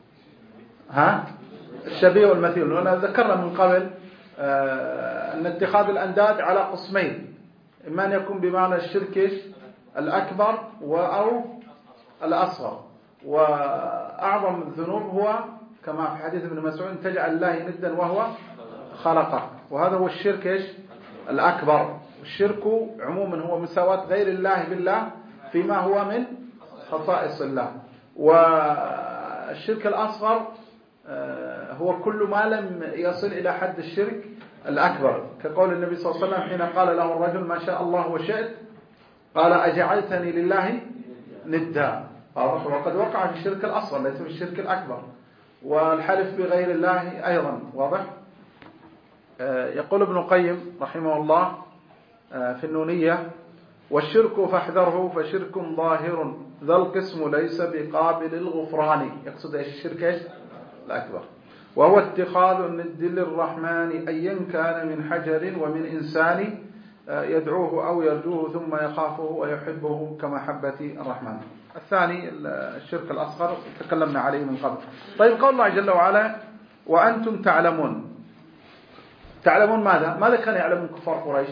الشبيه والمثيل. وأنا ذكرنا من قبل أن اتخاذ الأنداد على قسمين، إما أن يكون بمعنى الشرك الأكبر أو الأصغر. وأعظم الذنوب هو كما في حديث ابن مسعود تجعل الله ندا وهو خلقه، وهذا هو الشرك الأكبر. الشرك عموما هو مساواة غير الله بالله فيما هو من خصائص الله. والشرك الأصغر هو كل ما لم يصل إلى حد الشرك الأكبر، كقول النبي صلى الله عليه وسلم حين قال له الرجل ما شاء الله وشئت قال أجعلتني لله ندا. وقد وقع في الشرك الأصغر ليس في الشرك الأكبر. والحلف بغير الله أيضا واضح. يقول ابن القيم رحمه الله في النونية والشرك فاحذره فشرك ظاهر ذا القسم ليس بقابل الغفران. يقصد ايش الشرك الأكبر، وهو اتخاذ الند للرحمن أيا كان من حجر ومن إنسان يدعوه أو يرجوه ثم يخافه ويحبه كمحبة الرحمن. الثاني الشرك الأصغر تكلمنا عليه من قبل. طيب قول الله جل وعلا وأنتم تعلمون. تعلمون ماذا كان يعلمون كفار قريش؟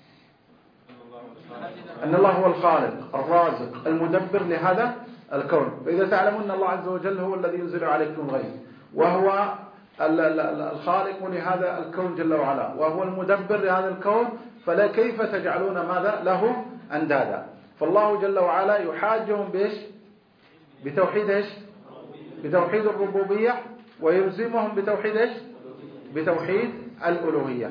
أن الله هو الخالق الرازق المدبر لهذا الكون. فإذا تعلمون أن الله عز وجل هو الذي ينزل عليكم الغيث وهو الخالق لهذا الكون جل وعلا وهو المدبر لهذا الكون، فلا كيف تجعلون ماذا له أندادا؟ فالله جل وعلا يحاجهم بتوحيد بتوحيد الربوبية، ويلزمهم بتوحيد بتوحيد الألوهية.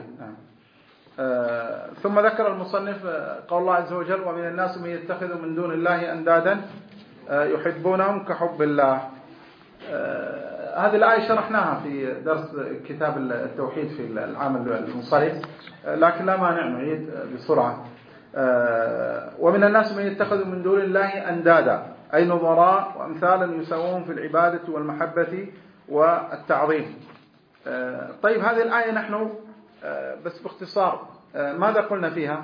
ثم ذكر المصنف قول الله عز وجل ومن الناس من يتخذ من دون الله أندادا يحبونهم كحب الله. هذه الآية شرحناها في درس كتاب التوحيد في العام المنصرف، لكن لا مانع نعيد بسرعة. ومن الناس من يتخذ من دون الله أندادا أي نظراء وأمثالا يساوون في العبادة والمحبة والتعظيم. طيب هذه الآية نحن بس باختصار ماذا قلنا فيها؟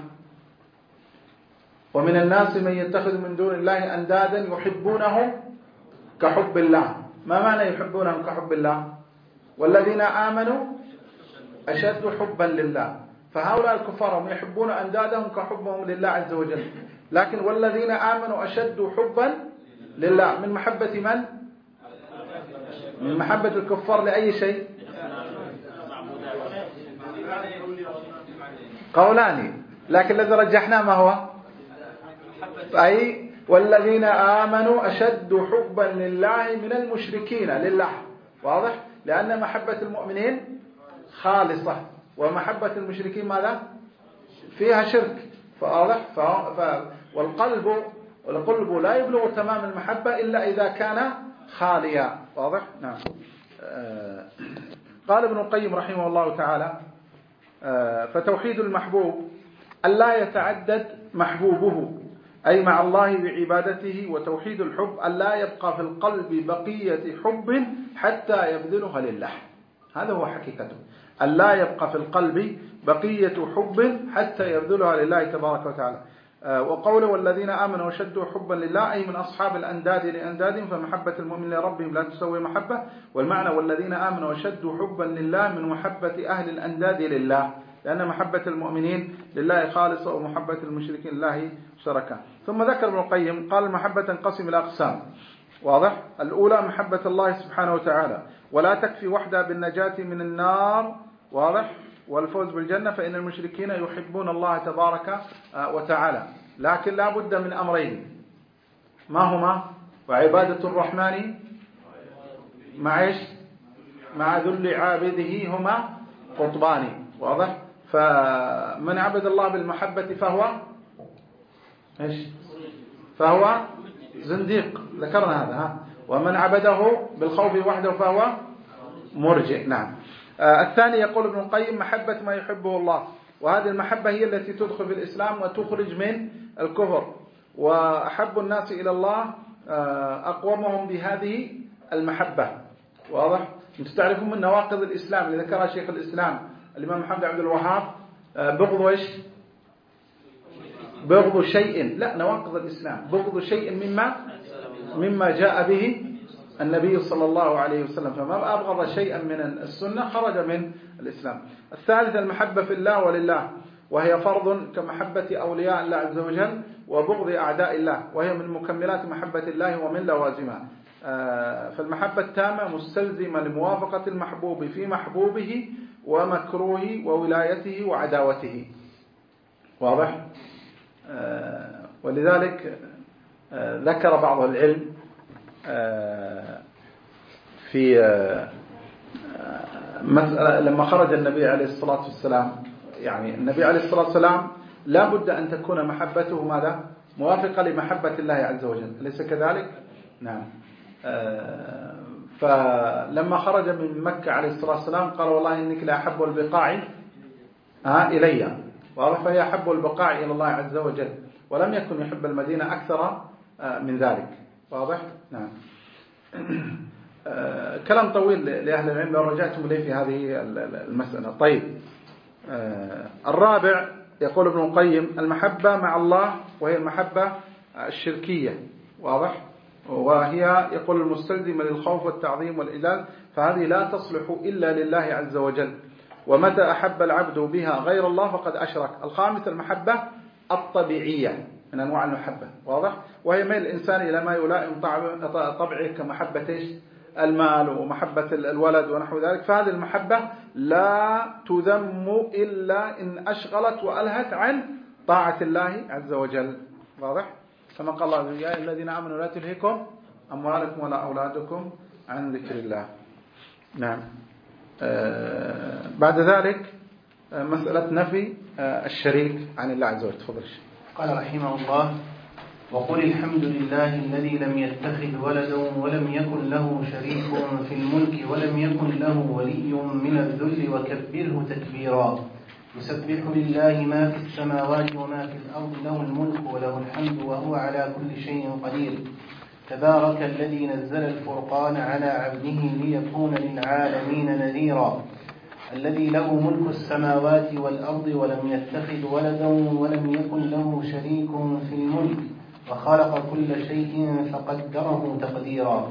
ومن الناس من يتخذ من دون الله أندادا يحبونهم كحب الله. ما معنى يحبونهم كحب الله؟ والذين آمنوا أشد حبا لله. فهؤلاء الكفار هم يحبون أندادهم كحبهم لله عز وجل، لكن والذين آمنوا أشد حبا لله. من محبة من؟ من محبة الكفار لأي شيء؟ قولان، لكن الذي رجحناه ما هو؟ أي والذين آمنوا أشد حبا لله من المشركين لله. واضح؟ لأن محبة المؤمنين خالصة ومحبة المشركين ماذا؟ فيها شرك. فواضح؟ والقلب لا يبلغ تمام المحبة إلا إذا كان خاليا. واضح؟ نعم. قال ابن القيم رحمه الله تعالى فتوحيد المحبوب ألا يتعدد محبوبه أي مع الله بعبادته، وتوحيد الحب ألا يبقى في القلب بقية حب حتى يبذلها لله. هذا هو حقيقته، ألا يبقى في القلب بقية حب حتى يبذلها لله تبارك وتعالى. وقوله والذين آمنوا وشدوا حبا لله أي من أصحاب الأنداد لأندادهم، فمحبة المؤمن لربهم لا تسوي محبة. والمعنى والذين آمنوا وشدوا حبا لله من محبة أهل الأنداد لله، لأن محبة المؤمنين لله خالصة ومحبة المشركين لله شركة. ثم ذكر ابن القيم قال المحبة تنقسم إلى أقسام. واضح؟ الأولى محبة الله سبحانه وتعالى، ولا تكفي وحدها بالنجاة من النار. واضح؟ والفوز بالجنة، فإن المشركين يحبون الله تبارك وتعالى، لكن لا بد من أمرين. ما هما؟ وعبادة الرحمن مع ذل عابده هما قطبان. واضح؟ فمن عبد الله بالمحبة فهو إيش؟ فهو زنديق، ذكرنا هذا. ومن عبده بالخوف وحده فهو مرجئ. نعم. الثاني يقول ابن القيم محبة ما يحبه الله، وهذه المحبة هي التي تدخل في الإسلام وتخرج من الكفر، وأحب الناس إلى الله أقومهم بهذه المحبة. واضح؟ أنتم تعرفون من نواقض الإسلام اللي ذكرها شيخ الإسلام الإمام محمد عبد الوهاب بغض إيش؟ بغض شيء، لا، نواقض الإسلام بغض شيء مما جاء به النبي صلى الله عليه وسلم، فما أبغض شيئا من السنة خرج من الإسلام. الثالث المحبة في الله ولله، وهي فرض كمحبة أولياء الله عز وجل وبغض أعداء الله، وهي من مكملات محبة الله ومن لوازمها. فالمحبة التامة مستلزمة لموافقة المحبوب في محبوبه ومكروه وولايته وعداوته. واضح؟ ولذلك ذكر بعض العلم في مسألة لما خرج النبي عليه الصلاة والسلام، يعني النبي عليه الصلاة والسلام لا بد أن تكون محبته ماذا؟ موافقة لمحبة الله عز وجل، أليس كذلك؟ نعم. فلما خرج من مكة عليه الصلاة والسلام قال والله إنك لأحب البقاع إلي، واضح؟ فهي أحب البقاع إلى الله عز وجل، ولم يكن يحب المدينة أكثر من ذلك. واضح؟ نعم. كلام طويل لأهل العلم لو رجعتم إليه في هذه المسألة. طيب، الرابع يقول ابن القيم المحبة مع الله، وهي المحبة الشركية. واضح؟ وهي يقول المستلزمة للخوف والتعظيم والإجلال، فهذه لا تصلح إلا لله عز وجل، ومتى أحب العبد بها غير الله فقد أشرك. الخامس المحبة الطبيعية من أنواع المحبة. واضح؟ وهي ميل الإنسان إلى ما يلائم طبعه كمحبة المال ومحبة الولد ونحو ذلك، فهذه المحبة لا تذم إلا إن أشغلت وألهت عن طاعة الله عز وجل. واضح؟ كما قال الله يا أيها الذين آمنوا لا تلهكم أموالكم ولا أولادكم عن ذكر الله. نعم. بعد ذلك مسألة نفي الشريك عن الله عز وجل. تفضل. قال رحمه الله: وقل الحمد لله الذي لم يتخذ ولدا ولم يكن له شريك في الملك ولم يكن له ولي من الذل وكبره تكبيرا. يسبح لله ما في السماوات وما في الأرض له الملك وله الحمد وهو على كل شيء قدير. تبارك الذي نزل الفرقان على عبده ليكون للعالمين نذيرا. الذي له ملك السماوات والأرض ولم يتخذ ولدا ولم يكن له شريك في الملك وخلق كل شيء فقدره تقديرا.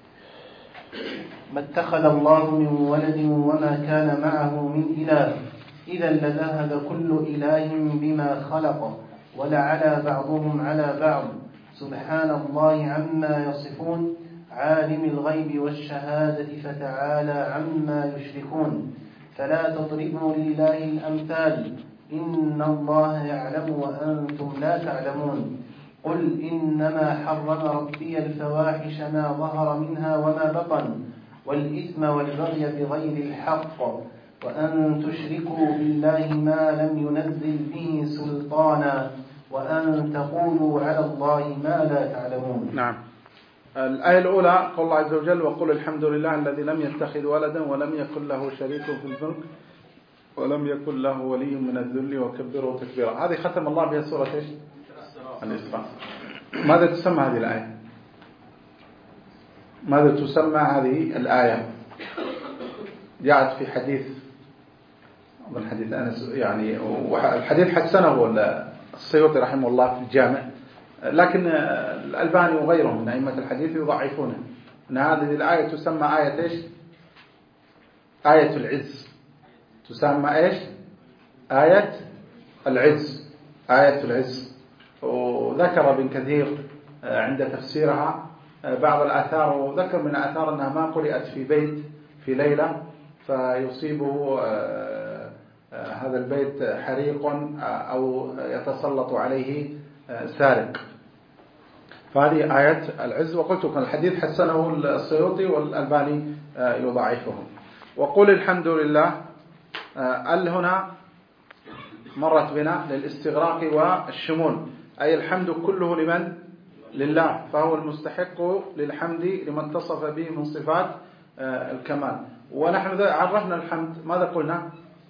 ما اتخذ الله من ولد وما كان معه من إله، إذا لذهب كل إله بما خلق ولعلى بعضهم على بعض. سبحان الله عما يصفون، عالم الغيب والشهادة فتعالى عما يشركون. فلا تضربوا لله الأمثال، إن الله يعلم وأنتم لا تعلمون. قل إنما حرم ربي الفواحش ما ظهر منها وما بطن والإثم والبغي بغير الحق وأن تشركوا بالله ما لم ينزل به سلطانا وأن تقولوا على الله ما لا تعلمون. نعم. الآية الأولى قول الله عز وجل: وقل الحمد لله الذي لم يتخذ ولدا ولم يكن له شريك في الملك ولم يكن له ولي من الذل وكبره تكبيرا. هذه ختم الله بها سورة ايش؟ الإسراء. ماذا تسمى هذه الآية؟ ماذا تسمى هذه الآية؟ جاءت في حديث من حديث أنس، يعني الحديث حسنه السيوطي رحمه الله في الجامع، لكن الألباني وغيرهم من أئمة الحديث يضعفونه. أن هذه الآية تسمى آية إيش؟ آية العز. تسمى إيش؟ آية العز. آية العز. وذكر ابن كثير عند تفسيرها بعض الآثار، وذكر من الآثار أنها ما قرأت في بيت في ليلة فيصيبه هذا البيت حريق أو يتسلط عليه سارق. فهذه آية العز. وقلت لكم الحديث حسنه السيوطي والألباني يضعفه. وقل الحمد لله، هنا مرت بنا للاستغراق والشمول، أي الحمد كله لمن؟ لله، فهو المستحق للحمد لما اتصف به من صفات الكمال. ونحن عرفنا الحمد، ماذا قلنا؟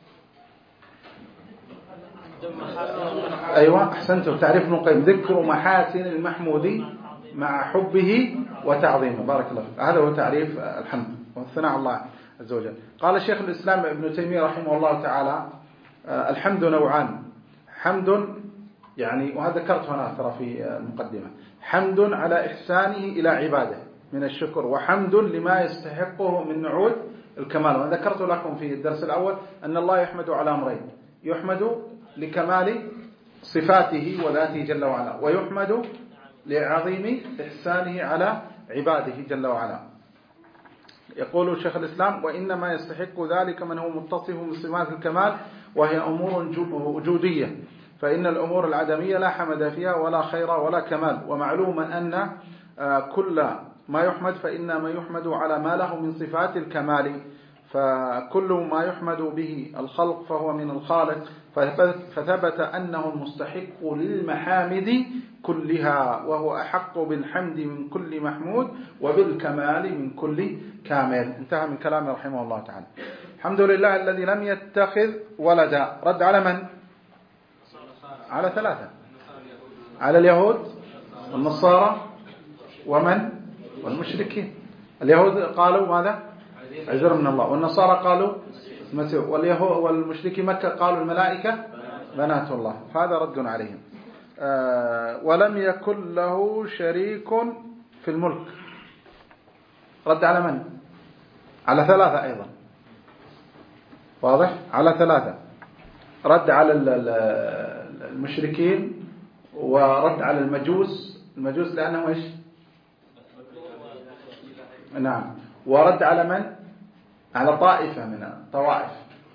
أيوة أحسنتم، تعريف ابن القيم ذكر محاسن المحمود مع حبه وتعظيمه. بارك الله فيك. هذا هو تعريف الحمد والثناء على الله عز وجل. قال الشيخ الإسلام ابن تيمية رحمه الله تعالى الحمد نوعان، حمد يعني، وهذا ذكرت هنا ترى في المقدمة، حمد على إحسانه إلى عباده من الشكر، وحمد لما يستحقه من نعوت الكمال. وأنا ذكرت لكم في الدرس الأول أن الله يحمد على أمرين: يحمد لكمال صفاته وذاته جل وعلا، ويحمد لعظيم إحسانه على عباده جل وعلا. يقول شيخ الإسلام: وإنما يستحق ذلك من هو متصف بصفات الكمال، وهي أمور وجودية، فإن الأمور العدمية لا حمد فيها ولا خير ولا كمال. ومعلوم أن كل ما يحمد فإنما يحمد على ما له من صفات الكمال، فكل ما يحمد به الخلق فهو من الخالق، فثبت أنه المستحق للمحامد كلها، وهو أحق بالحمد من كل محمود وبالكمال من كل كامل. انتهى من كلامه رحمه الله تعالى. الحمد لله الذي لم يتخذ ولدا. رد على من؟ على ثلاثة: على اليهود والنصارى ومن؟ والمشركين. اليهود قالوا ماذا؟ عزير من الله، والنصارى قالوا المسيح، والمشركين مكة قالوا الملائكة بنات الله، هذا رد عليهم. ولم يكن له شريك في الملك. رد على من؟ على ثلاثة أيضا، واضح؟ على ثلاثة. رد على المشركين، ورد على المجوس لأنهم إيش؟ نعم. ورد على من؟ على طائفة من الطوائف،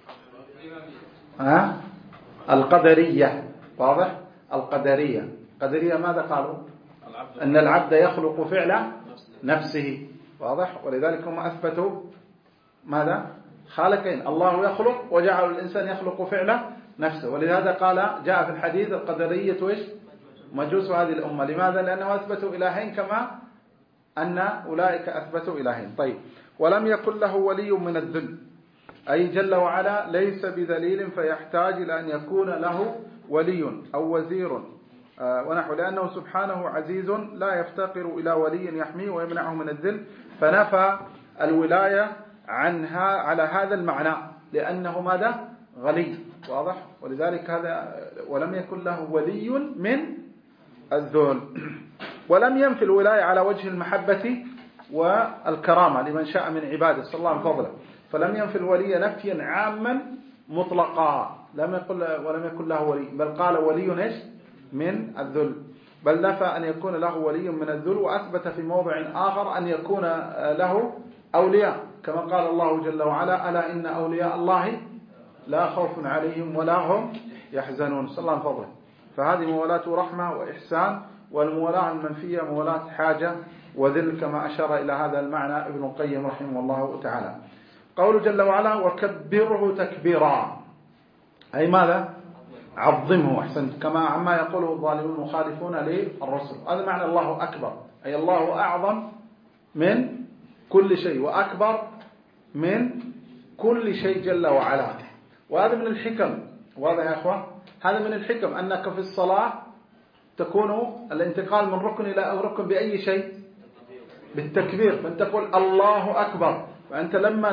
القدرية. واضح؟ القدرية ماذا قالوا؟ أن العبد يخلق فعل نفسه. واضح؟ ولذلك هم أثبتوا ماذا؟ خالقين، الله يخلق وجعل الإنسان يخلق فعل نفسه. ولهذا قال جاء في الحديث: القدرية إيش؟ مجوس هذه الأمة. لماذا؟ لأنه أثبتوا إلهين كما أن أولئك أثبتوا إلهين. طيب. ولم يكن له ولي من الذل، أي جل وعلا ليس بذليل فيحتاج إلى أن يكون له ولي أو وزير ونحو، لأنه سبحانه عزيز لا يفتقر إلى ولي يحميه ويمنعه من الذل، فنفى الولاية عنها على هذا المعنى، لأنه ماذا؟ غني. واضح؟ ولذلك هذا ولم يكن له ولي من الذل. ولم ينفي الولاية على وجه المحبة والكرامة لمن شاء من عباده صلى الله عليه وسلم، فلم ينفي الولي نفيا عاما مطلقا، لم يقل ولم يكن له ولي، بل قال ولي إيش؟ من الذل، بل نفى أن يكون له ولي من الذل، وأثبت في موضع آخر أن يكون له أولياء، كما قال الله جل وعلا: ألا إن أولياء الله لا خوف عليهم ولا هم يحزنون. صلى الله عليه وسلم. فهذه موالاة رحمة وإحسان، والموالاة المنفية موالاة حاجة وذل، كما أشار إلى هذا المعنى ابن القيم رحمه الله تعالى. قوله جل وعلا: وكبره تكبيرا، أي ماذا؟ عظمه. أحسنت، كما عما يقوله الظالمون المخالفون للرسل. هذا معنى الله أكبر، أي الله أعظم من كل شيء وأكبر من كل شيء جل وعلا. وهذا من الحكم، واضح يا أخوان؟ هذا من الحكم أنك في الصلاة تكون الانتقال من ركن إلى ركن بأي شيء؟ بالتكبير. فأنت تقول الله أكبر، وأنت لما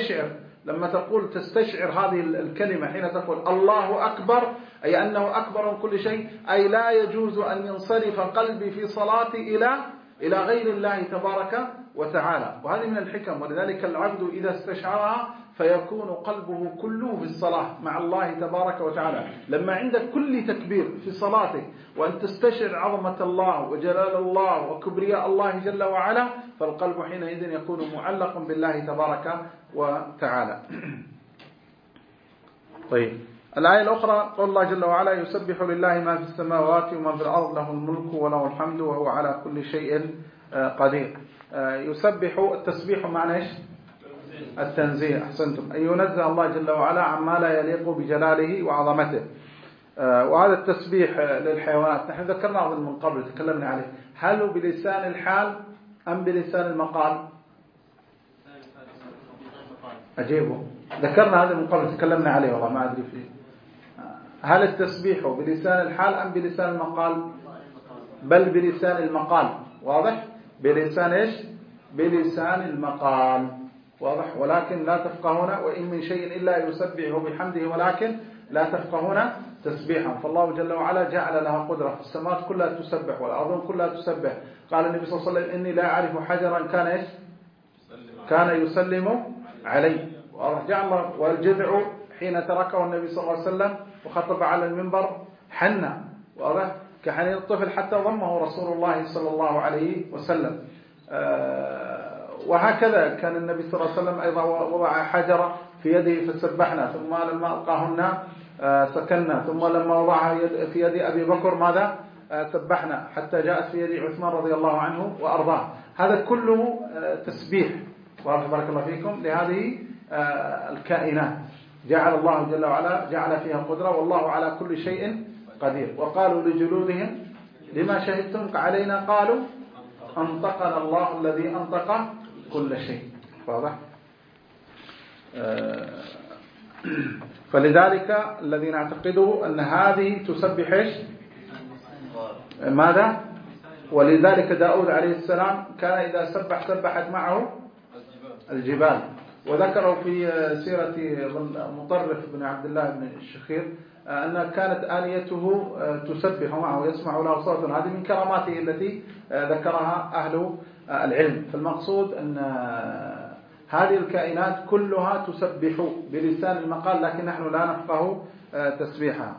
تقول تستشعر هذه الكلمة حين تقول الله أكبر، أي أنه أكبر من كل شيء، أي لا يجوز أن ينصرف قلبي في صلاتي إلى غير الله تبارك وتعالى. وهذه من الحكم. ولذلك العبد إذا استشعرها فيكون قلبه كله في الصلاة مع الله تبارك وتعالى. لما عندك كل تكبير في صلاتك وأن تستشعر عظمة الله وجلال الله وكبرياء الله جل وعلا، فالقلب حينئذ يكون معلقا بالله تبارك وتعالى. طيب. الآية الأخرى قول الله جل وعلا: يسبح لله ما في السماوات وما في الأرض له الملك وله الحمد وهو على كل شيء قدير. يسبح، التسبيح معنى إيش؟ التنزيه. أحسنتم، أن ينزه الله جل وعلا عما لا يليق بجلاله وعظمته. وهذا التسبيح للحيوانات نحن ذكرنا من قبل تكلمنا عليه، هل هو بلسان الحال أم بلسان المقال؟ أجيبه، ذكرنا هذا من قبل تكلمنا عليه والله ما أدري فيه. هل التسبيح بلسان الحال أم بلسان المقال؟ بل بلسان المقال، واضح؟ بلسان إيش؟ بلسان المقال، واضح؟ ولكن لا تفقهون وإن من شيء إلا يسبح بحمده ولكن لا تفقهون تسبيحا. فالله جل وعلا جعل لها قدرة، السماوات كلها تسبح والأرض كلها تسبح. قال النبي صلى الله عليه وسلم إني لا أعرف حجرا كان إيش؟ كان يسلم عليه. جعل والجذع حين تركه النبي صلى الله عليه وسلم وخطب على المنبر حنى، واضح؟ كحنين الطفل حتى ضمه رسول الله صلى الله عليه وسلم. وهكذا كان النبي صلى الله عليه وسلم أيضا وضع حجرة في يده فسبحنا، ثم لما ألقاهن سكننا، ثم لما وضعها في يد أبي بكر ماذا؟ سبحنا، حتى جاءت في يد عثمان رضي الله عنه وأرضاه. هذا كله تسبيح، بارك الله فيكم، لهذه الكائنات جعل الله جل وعلا جعل فيها قدرة، والله على كل شيء قدير. وقالوا لجلودهم لما شهدتم علينا قالوا أنطقنا الله الذي أنطق كل شيء، واضح؟ فلذلك الذي نعتقده أن هذه تسبح إيش؟ ماذا؟ ولذلك داود عليه السلام كان إذا سبح سبحت معه الجبال. وذكروا في سيرة مطرف بن عبد الله بن الشخير أن كانت آنيته تسبح معه يسمع له صوت. هذه من كراماته التي ذكرها أهل العلم. فالمقصود أن هذه الكائنات كلها تسبح بلسان المقال، لكن نحن لا نفقه تسبيحها.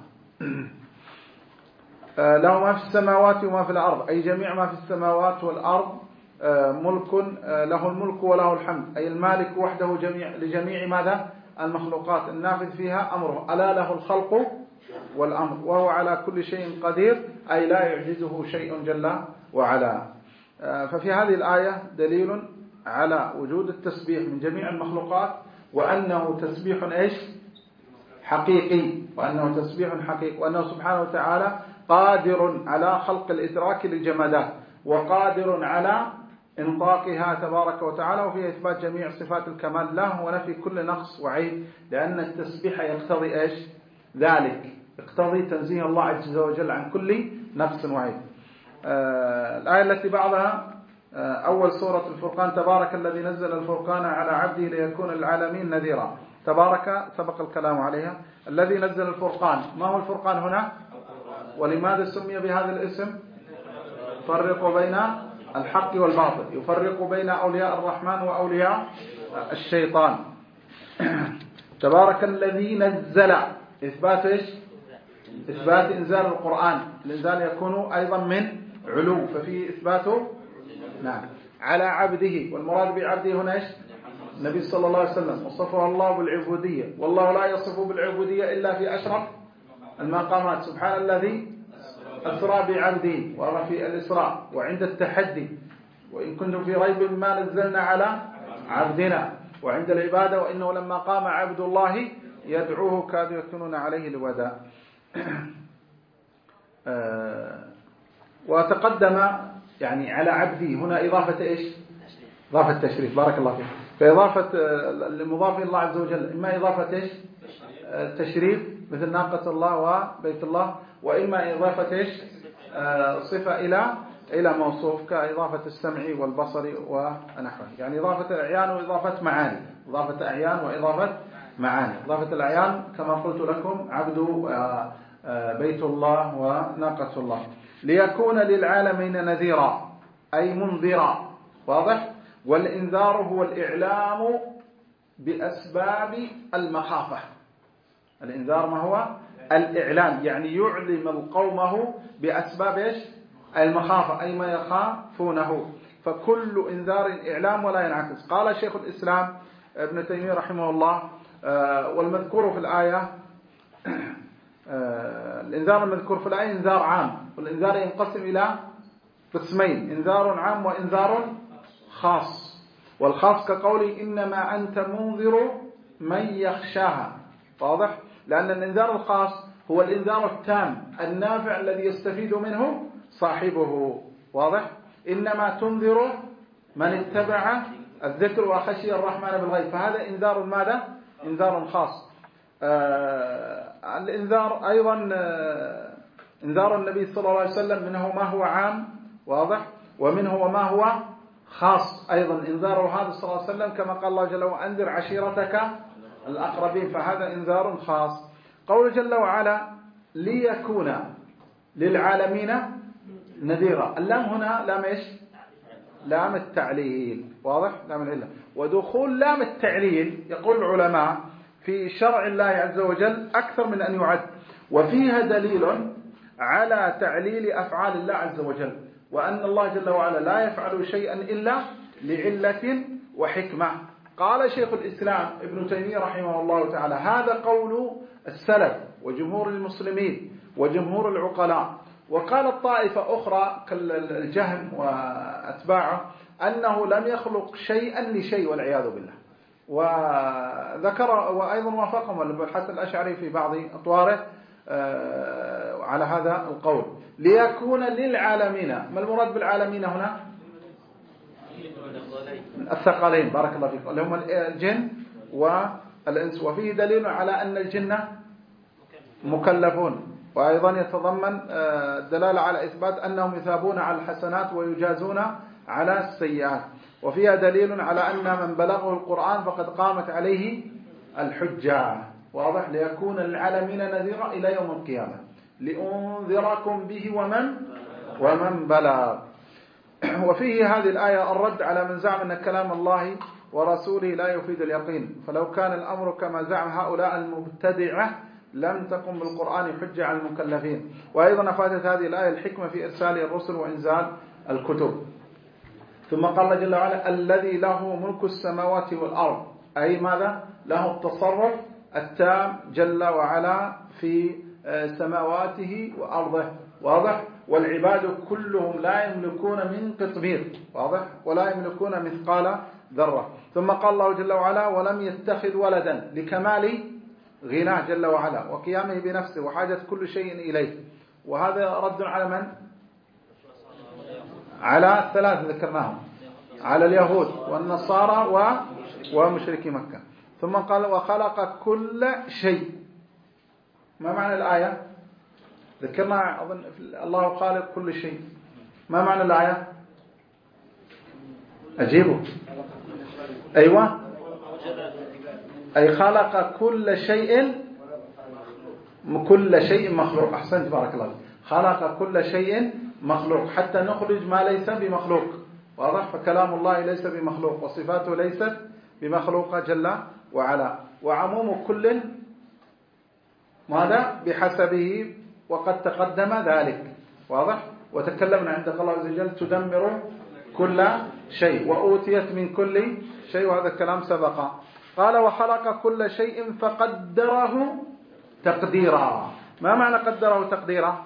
له ما في السماوات وما في الأرض، أي جميع ما في السماوات والأرض ملك، له الملك وله الحمد، أي المالك وحده لجميع ماذا؟ المخلوقات، النافذ فيها أمره، ألا له الخلق والأمر وهو على كل شيء قدير، أي لا يعجزه شيء جل وعلا. ففي هذه الآية دليل على وجود التسبيح من جميع المخلوقات، وأنه تسبيح إيش؟ حقيقي، وأنه تسبيح حقيقي، وأنه سبحانه وتعالى قادر على خلق الإدراك للجمادات، وقادر على إنطاقها تبارك وتعالى، وفي إثبات جميع صفات الكمال له ونفي كل نقص وعيب، لأن التسبيح يقتضي إيش؟ ذلك يقتضي تنزيه الله عز وجل عن كل نقص وعيب. الآية التي بعدها أول سورة الفرقان، تبارك الذي نزل الفرقان على عبده ليكون للعالمين نذيرا. تبارك سبق الكلام عليها. الذي نزل الفرقان، ما هو الفرقان هنا؟ ولماذا سمي بهذا الاسم؟ يفرق بين الحق والباطل، يفرق بين أولياء الرحمن وأولياء الشيطان. تبارك الذي نزل، إثبات إيش؟ إثبات إنزال القرآن، الإنزال يكون أيضا من علو، ففيه إثباته نعم على عبده، والمراد بعبده هنا إيش؟ النبي صلى الله عليه وسلم، وصفه الله بالعبودية، والله لا يصف بالعبودية إلا في أشرف المقامات. سبحان الذي أسرى بعبده، وفي الإسراء وعند التحدي، وإن كنتم في ريب مما نزلنا على عبدنا، وعند العبادة، وإنه لما قام عبد الله يدعوه كادوا يكونون عليه لبدا. وتقدم يعني على عبدي هنا إضافة إيش؟ إضافة تشريف، بارك الله فيك. فإضافة المضاف إلى الله عز وجل إما إضافة إيش؟ تشريف مثل ناقة الله وبيت الله، وإما إضافة إيش؟ صفة إلى موصوف، كإضافة السمع والبصر ونحوه، يعني إضافة أعيان وإضافة معاني، إضافة أعيان وإضافة معاني. إضافة الأعيان كما قلت لكم عبد بيت الله وناقة الله. ليكون للعالمين نذيرا، أي منذرا، واضح؟ والإنذار هو الإعلام بأسباب المخافة. الإنذار ما هو؟ الإعلام، يعني يعلم قومه بأسباب إيش؟ المخافة، أي ما يخافونه. فكل إنذار إعلام ولا ينعكس. قال شيخ الإسلام ابن تيمية رحمه الله والمذكور في الآية، الإنذار المذكور في الآية إنذار عام، والإنذار ينقسم إلى قسمين، إنذار عام وإنذار خاص. والخاص كقولي إنما أنت منذر من يخشاها، واضح؟ لأن الإنذار الخاص هو الإنذار التام النافع الذي يستفيد منه صاحبه. واضح؟ إنما تنذر من اتبع الذكر وخشي الرحمن بالغيب، فهذا إنذار ماذا؟ إنذار خاص. الإنذار أيضا إنذار النبي صلى الله عليه وسلم منه ما هو عام، واضح، ومنه ما هو خاص. أيضا إنذاره هذا صلى الله عليه وسلم كما قال الله جل وعلا أنذر عشيرتك الأقربين، فهذا إنذار خاص. قول جل وعلا ليكون للعالمين نذيرا، اللام هنا لام إيش؟ لام التعليل، واضح؟ لام العلة. ودخول لام التعليل يقول العلماء في شرع الله عز وجل أكثر من أن يعد، وفيها دليل على تعليل أفعال الله عز وجل، وأن الله جل وعلا لا يفعل شيئا إلا لعلة وحكمة. قال شيخ الإسلام ابن تيمية رحمه الله تعالى هذا قول السلف وجمهور المسلمين وجمهور العقلاء. وقال الطائفة أخرى كالجهم وأتباعه أنه لم يخلق شيئا لشيء والعياذ بالله. وذكر وأيضا وافقهم الحسن الأشعري في بعض أطواره على هذا القول. ليكون للعالمين، ما المراد بالعالمين هنا؟ الثقلين، بارك الله فيكم، اللي هم الجن والإنس. وفيه دليل على أن الجن مكلفون، وأيضا يتضمن دلالة على إثبات أنهم يثابون على الحسنات ويجازون على السيئات. وفيها دليل على أن من بلغه القرآن فقد قامت عليه الحجة، واضح؟ ليكون للعالمين نذيرا إلى يوم القيامة لأنذركم به ومن بلغ. وفيه هذه الآية الرد على من زعم أن كلام الله ورسوله لا يفيد اليقين، فلو كان الأمر كما زعم هؤلاء المبتدعة لم تكن بالقرآن حجة على المكلفين. وأيضا أفادت هذه الآية الحكمة في إرسال الرسل وإنزال الكتب. ثم قال جل وعلا الذي له ملك السماوات والأرض، أي ماذا؟ له التصرف التام جل وعلا في سماواته وأرضه، واضح؟ والعباد كلهم لا يملكون من قطمير، واضح؟ ولا يملكون مثقال ذرة. ثم قال الله جل وعلا ولم يتخذ ولدا لكمال غناه جل وعلا وقيامه بنفسه وحاجة كل شيء إليه. وهذا رد على من؟ على ثلاث ذكرناهم، على اليهود والنصارى ومشركي مكة. ثم قال وخلق كل شيء. ما معنى الآية؟ ذكرنا أظن الله خالق كل شيء. ما معنى الآية؟ أجيبه. أيوة، أي خلق كل شيء مخلوق. أحسنت، بارك الله. خلق كل شيء مخلوق حتى نخرج ما ليس بمخلوق، واضح؟ فكلام الله ليس بمخلوق وصفاته ليست بمخلوقة جل وعلا. وعموم كل ماذا؟ بحسبه، وقد تقدم ذلك، واضح؟ وتكلمنا عند الله عز وجل تدمر كل شيء وأوتيت من كل شيء، وهذا الكلام سبق. قال وخلق كل شيء فقدره تقديرا. ما معنى قدره تقديرا؟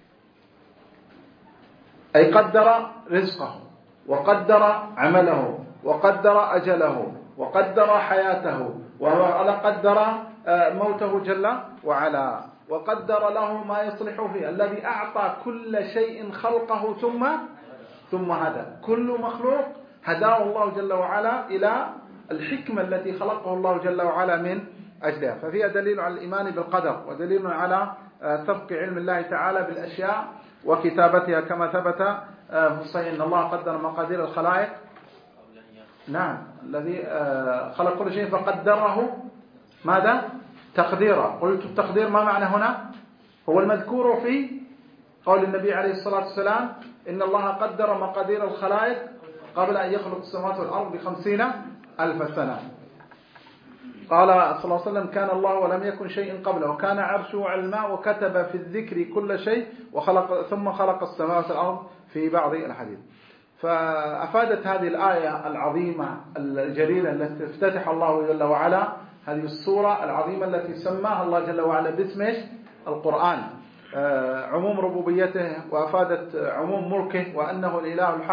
أي قدر رزقه وقدر عمله وقدر أجله وقدر حياته وقدر موته جل وعلا وقدر له ما يصلح فيه. الذي أعطى كل شيء خلقه ثم هدى كل مخلوق، هداه الله جل وعلا إلى الحكمة التي خلقه الله جل وعلا من أجلها. ففيها دليل على الإيمان بالقدر ودليل على سبق علم الله تعالى بالأشياء وكتابتها كما ثبت في الصحيح أن الله قدر مقادير الخلائق. نعم، الذي خلق كل شيء فقدره ماذا؟ تقديرا. قلت التقدير ما معنى هنا؟ هو المذكور في قول النبي عليه الصلاة والسلام إن الله قدر مقادير الخلائق قبل أن يخلق السماوات والأرض ب50,000 سنة. قال صلى الله عليه وسلم كان الله ولم يكن شيء قبله وكان عرشه على الماء وكتب في الذكر كل شيء ثم خلق السماوات والأرض في بعض الحديث. فأفادت هذه الآية العظيمة الجليلة التي افتتح الله جل وعلا هذه السورة العظيمة التي سماها الله جل وعلا باسم القرآن عموم ربوبيته، وأفادت عموم ملكه وأنه الإله الحق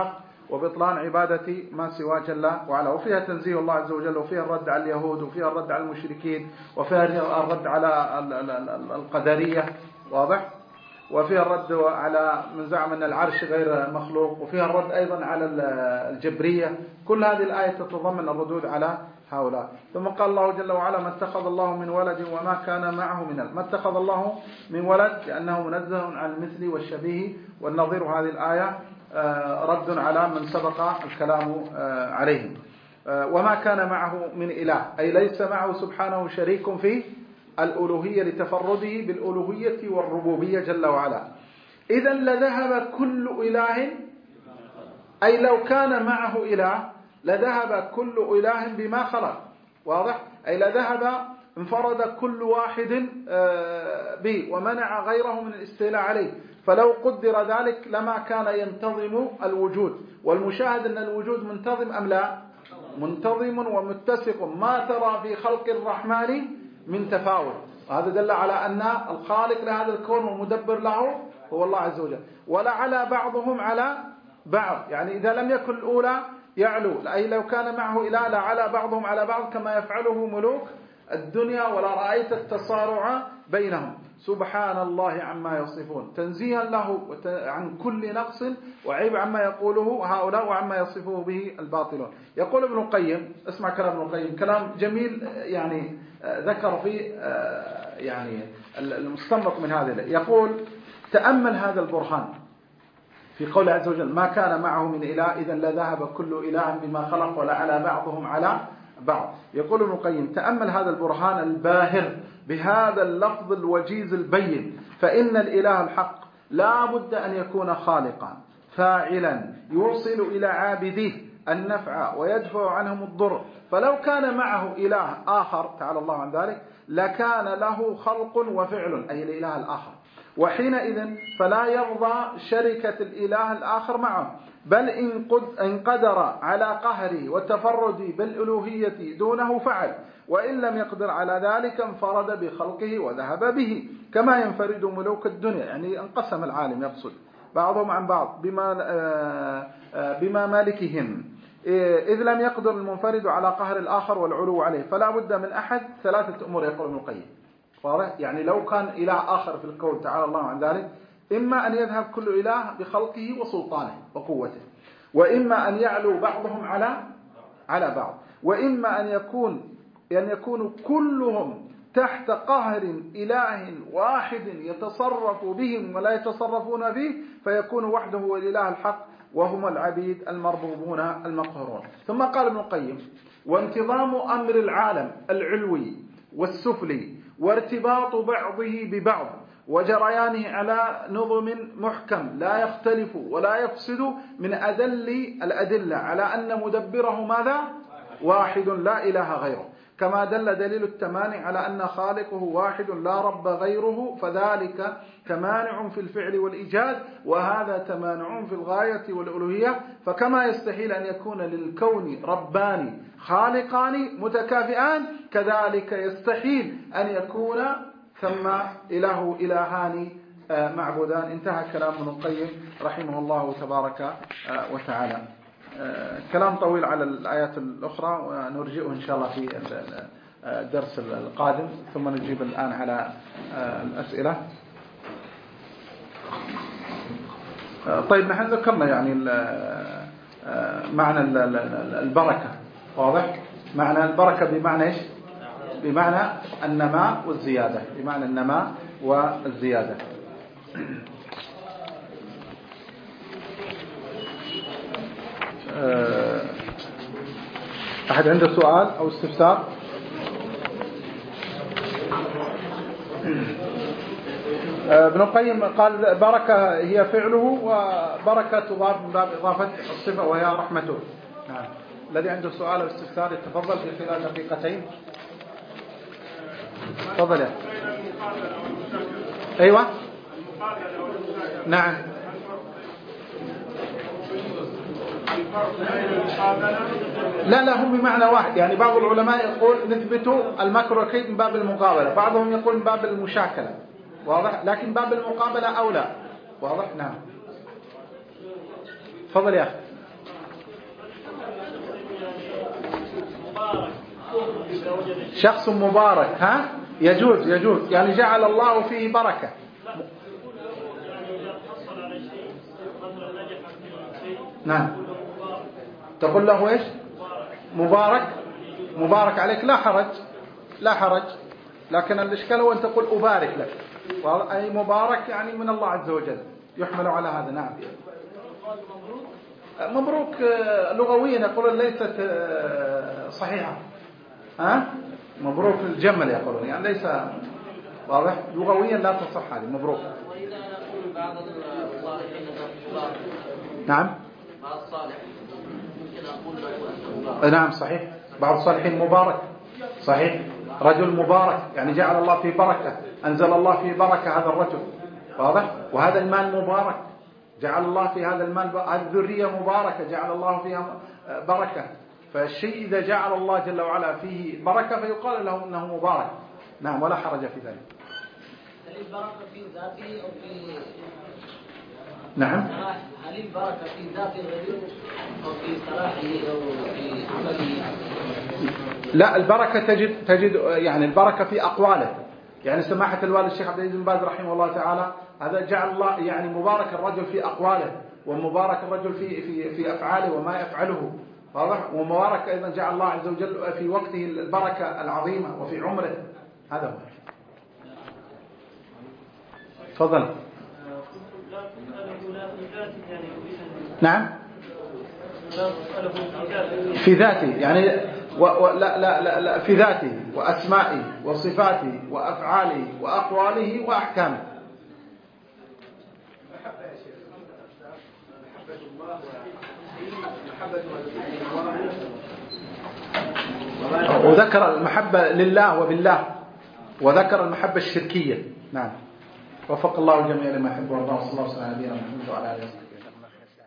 وبطلان عبادة ما سوى جل وعلا. وفيها تنزيه الله عز وجل، وفيها الرد على اليهود، وفيها الرد على المشركين، وفيها الرد على القدرية، واضح؟ وفيها الرد على من زعم أن العرش غير مخلوق، وفيها الرد أيضا على الجبرية. كل هذه الآية تتضمن الردود على هؤلاء. ثم قال الله جل وعلا: ما اتخذ الله من ولد وما كان معه من ما اتخذ الله من ولد لأنه منزه عن المثل والشبيه والنظير. هذه الآية رد على من سبق الكلام عليهم. وما كان معه من إله، أي ليس معه سبحانه شريك في الألوهية لتفرده بالألوهية والربوبية جل وعلا. إذا لذهب كل إله، أي لو كان معه إله لذهب كل إله بما خلق، واضح؟ أي لذهب انفرد كل واحد به ومنع غيره من الاستيلاء عليه. فلو قدر ذلك لما كان ينتظم الوجود. والمشاهد أن الوجود منتظم أم لا؟ منتظم ومتسق، ما ترى في خلق الرحمن من تفاوت. وهذا دل على أن الخالق لهذا الكون والمدبر له هو الله عز وجل. ولعلى بعضهم على بعض، يعني إذا لم يكن الأولى يعلو، أي لو كان معه إله لعلى بعضهم على بعض كما يفعله ملوك الدنيا، ولا رأيت التصارع بينهم. سبحان الله عما يصفون، تنزيها له عن كل نقص وعيب عما يقوله هؤلاء وعما يصفه به الباطلون. يقول ابن القيم، اسمع كلام ابن القيم، كلام جميل يعني ذكر فيه يعني المستنبط من هذا. يقول: تأمل هذا البرهان في قول عز وجل: ما كان معه من إله إذا لذهب كل إله بما خلق ولعلى بعضهم على بعض. يقول ابن القيم: تأمل هذا البرهان الباهر بهذا اللفظ الوجيز البين، فإن الإله الحق لا بد أن يكون خالقا فاعلا يوصل إلى عابديه النفع ويدفع عنهم الضر. فلو كان معه إله آخر تعالى الله عن ذلك لكان له خلق وفعل، أي الإله الآخر، وحينئذ فلا يرضى شركة الإله الآخر معه، بل إن قدر على قهره وتفرده بالألوهية دونه فعل، وإن لم يقدر على ذلك انفرد بخلقه وذهب به، كما ينفرد ملوك الدنيا. يعني انقسم العالم، يقصد بعضهم عن بعض بما مالكهم، إذ لم يقدر المنفرد على قهر الآخر والعلو عليه، فلا بد من أحد ثلاثة أمور. يقول ابن القيم واضح، يعني لو كان إله آخر في الكون تعالى الله عن ذلك، إما أن يذهب كل إله بخلقه وسلطانه وقوته، وإما أن يعلو بعضهم على بعض، وإما أن يكون كلهم تحت قهر إله واحد يتصرف بهم ولا يتصرفون فيه، فيكون وحده هو الإله الحق وهم العبيد المربوبون المقهورون. ثم قال ابن القيم: وانتظام أمر العالم العلوي والسفلي وارتباط بعضه ببعض وجريانه على نظم محكم لا يختلف ولا يفسد من أدل الأدلة على أن مدبره ماذا؟ واحد لا إله غيره، كما دل دليل التمانع على أن خالقه واحد لا رب غيره، فذلك تمانع في الفعل والإيجاد، وهذا تمانع في الغاية والألوهية. فكما يستحيل أن يكون للكون ربان خالقان متكافئان، كذلك يستحيل أن يكون ثم إلهان معبودان. انتهى كلام ابن القيم رحمه الله تبارك وتعالى. كلام طويل على الآيات الأخرى ونرجئه إن شاء الله في الدرس القادم، ثم نجيب الآن على الأسئلة. طيب، نحن ذكرنا يعني معنى البركة، واضح؟ معنى البركة بمعنى إيش؟ بمعنى النماء والزيادة، بمعنى النماء والزيادة. أحد عنده سؤال أو استفسار؟ ابن القيم قال بركة هي فعله، وبركة تضاف من باب إضافة الصفة وهي رحمته. نعم. الذي عنده سؤال أو استفسار يتفضل في خلال دقيقتين. تفضل يا. أيوة. نعم. لا هم بمعنى واحد. يعني بعض العلماء يقول نثبت المكر والكيد من باب المقابلة، بعضهم يقول من باب المشاكلة، واضح؟ لكن باب المقابلة أولى، واضح؟ نعم. تفضل يا أخي. شخص مبارك، ها؟ يجوز يعني جعل الله فيه بركة. نعم. تقول له ايش؟ مبارك عليك، لا حرج، لكن الإشكال هو أن تقول أبارك لك، أي مبارك يعني من الله عز وجل، يحمل على هذا. نعم. مبروك لغويا يقولون ليست صحيحة، ها؟ مبروك الجمل يقولون، يعني ليس واضح لغويا، لا تصح هذه مبروك. وإذا نقول بعض الصالحين مبارك. نعم. بعض الصالح ممكن أقول له مبارك. نعم صحيح، بعض الصالحين مبارك، صحيح، رجل مبارك يعني جعل الله فيه بركة، أنزل الله فيه بركة هذا الرجل، واضح. وهذا المال مبارك، جعل الله في هذا المال، هذه الذرية مباركة جعل الله فيها بركة. فالشيء إذا جعل الله جل وعلا فيه بركة فيقال له إنه مبارك. نعم، ولا حرج في ذلك. هل البركة في ذاته أو في نعم. هل البركة في ذات الرجل أو في صلاحه أو في عمله؟ لا، البركة تجد يعني البركة في أقواله. يعني سماحة الوالد الشيخ عبد العزيز بن باز رحمه الله تعالى هذا جعل الله يعني مبارك الرجل في أقواله، ومبارك الرجل في أفعاله وما يفعله، واضح. ومبارك أيضا جعل الله عز وجل في وقته البركة العظيمة وفي عمره. هذا هو. تفضل. نعم. في ذاته يعني لا في ذاته وأسمائه وصفاته وأفعاله وأقواله وأحكامه. وذكر المحبة لله وبالله، وذكر المحبة الشركية. نعم. وفق الله الجميع لما يحب ويرضى، وصلى الله على نبينا محمد وعلى آله وسلم.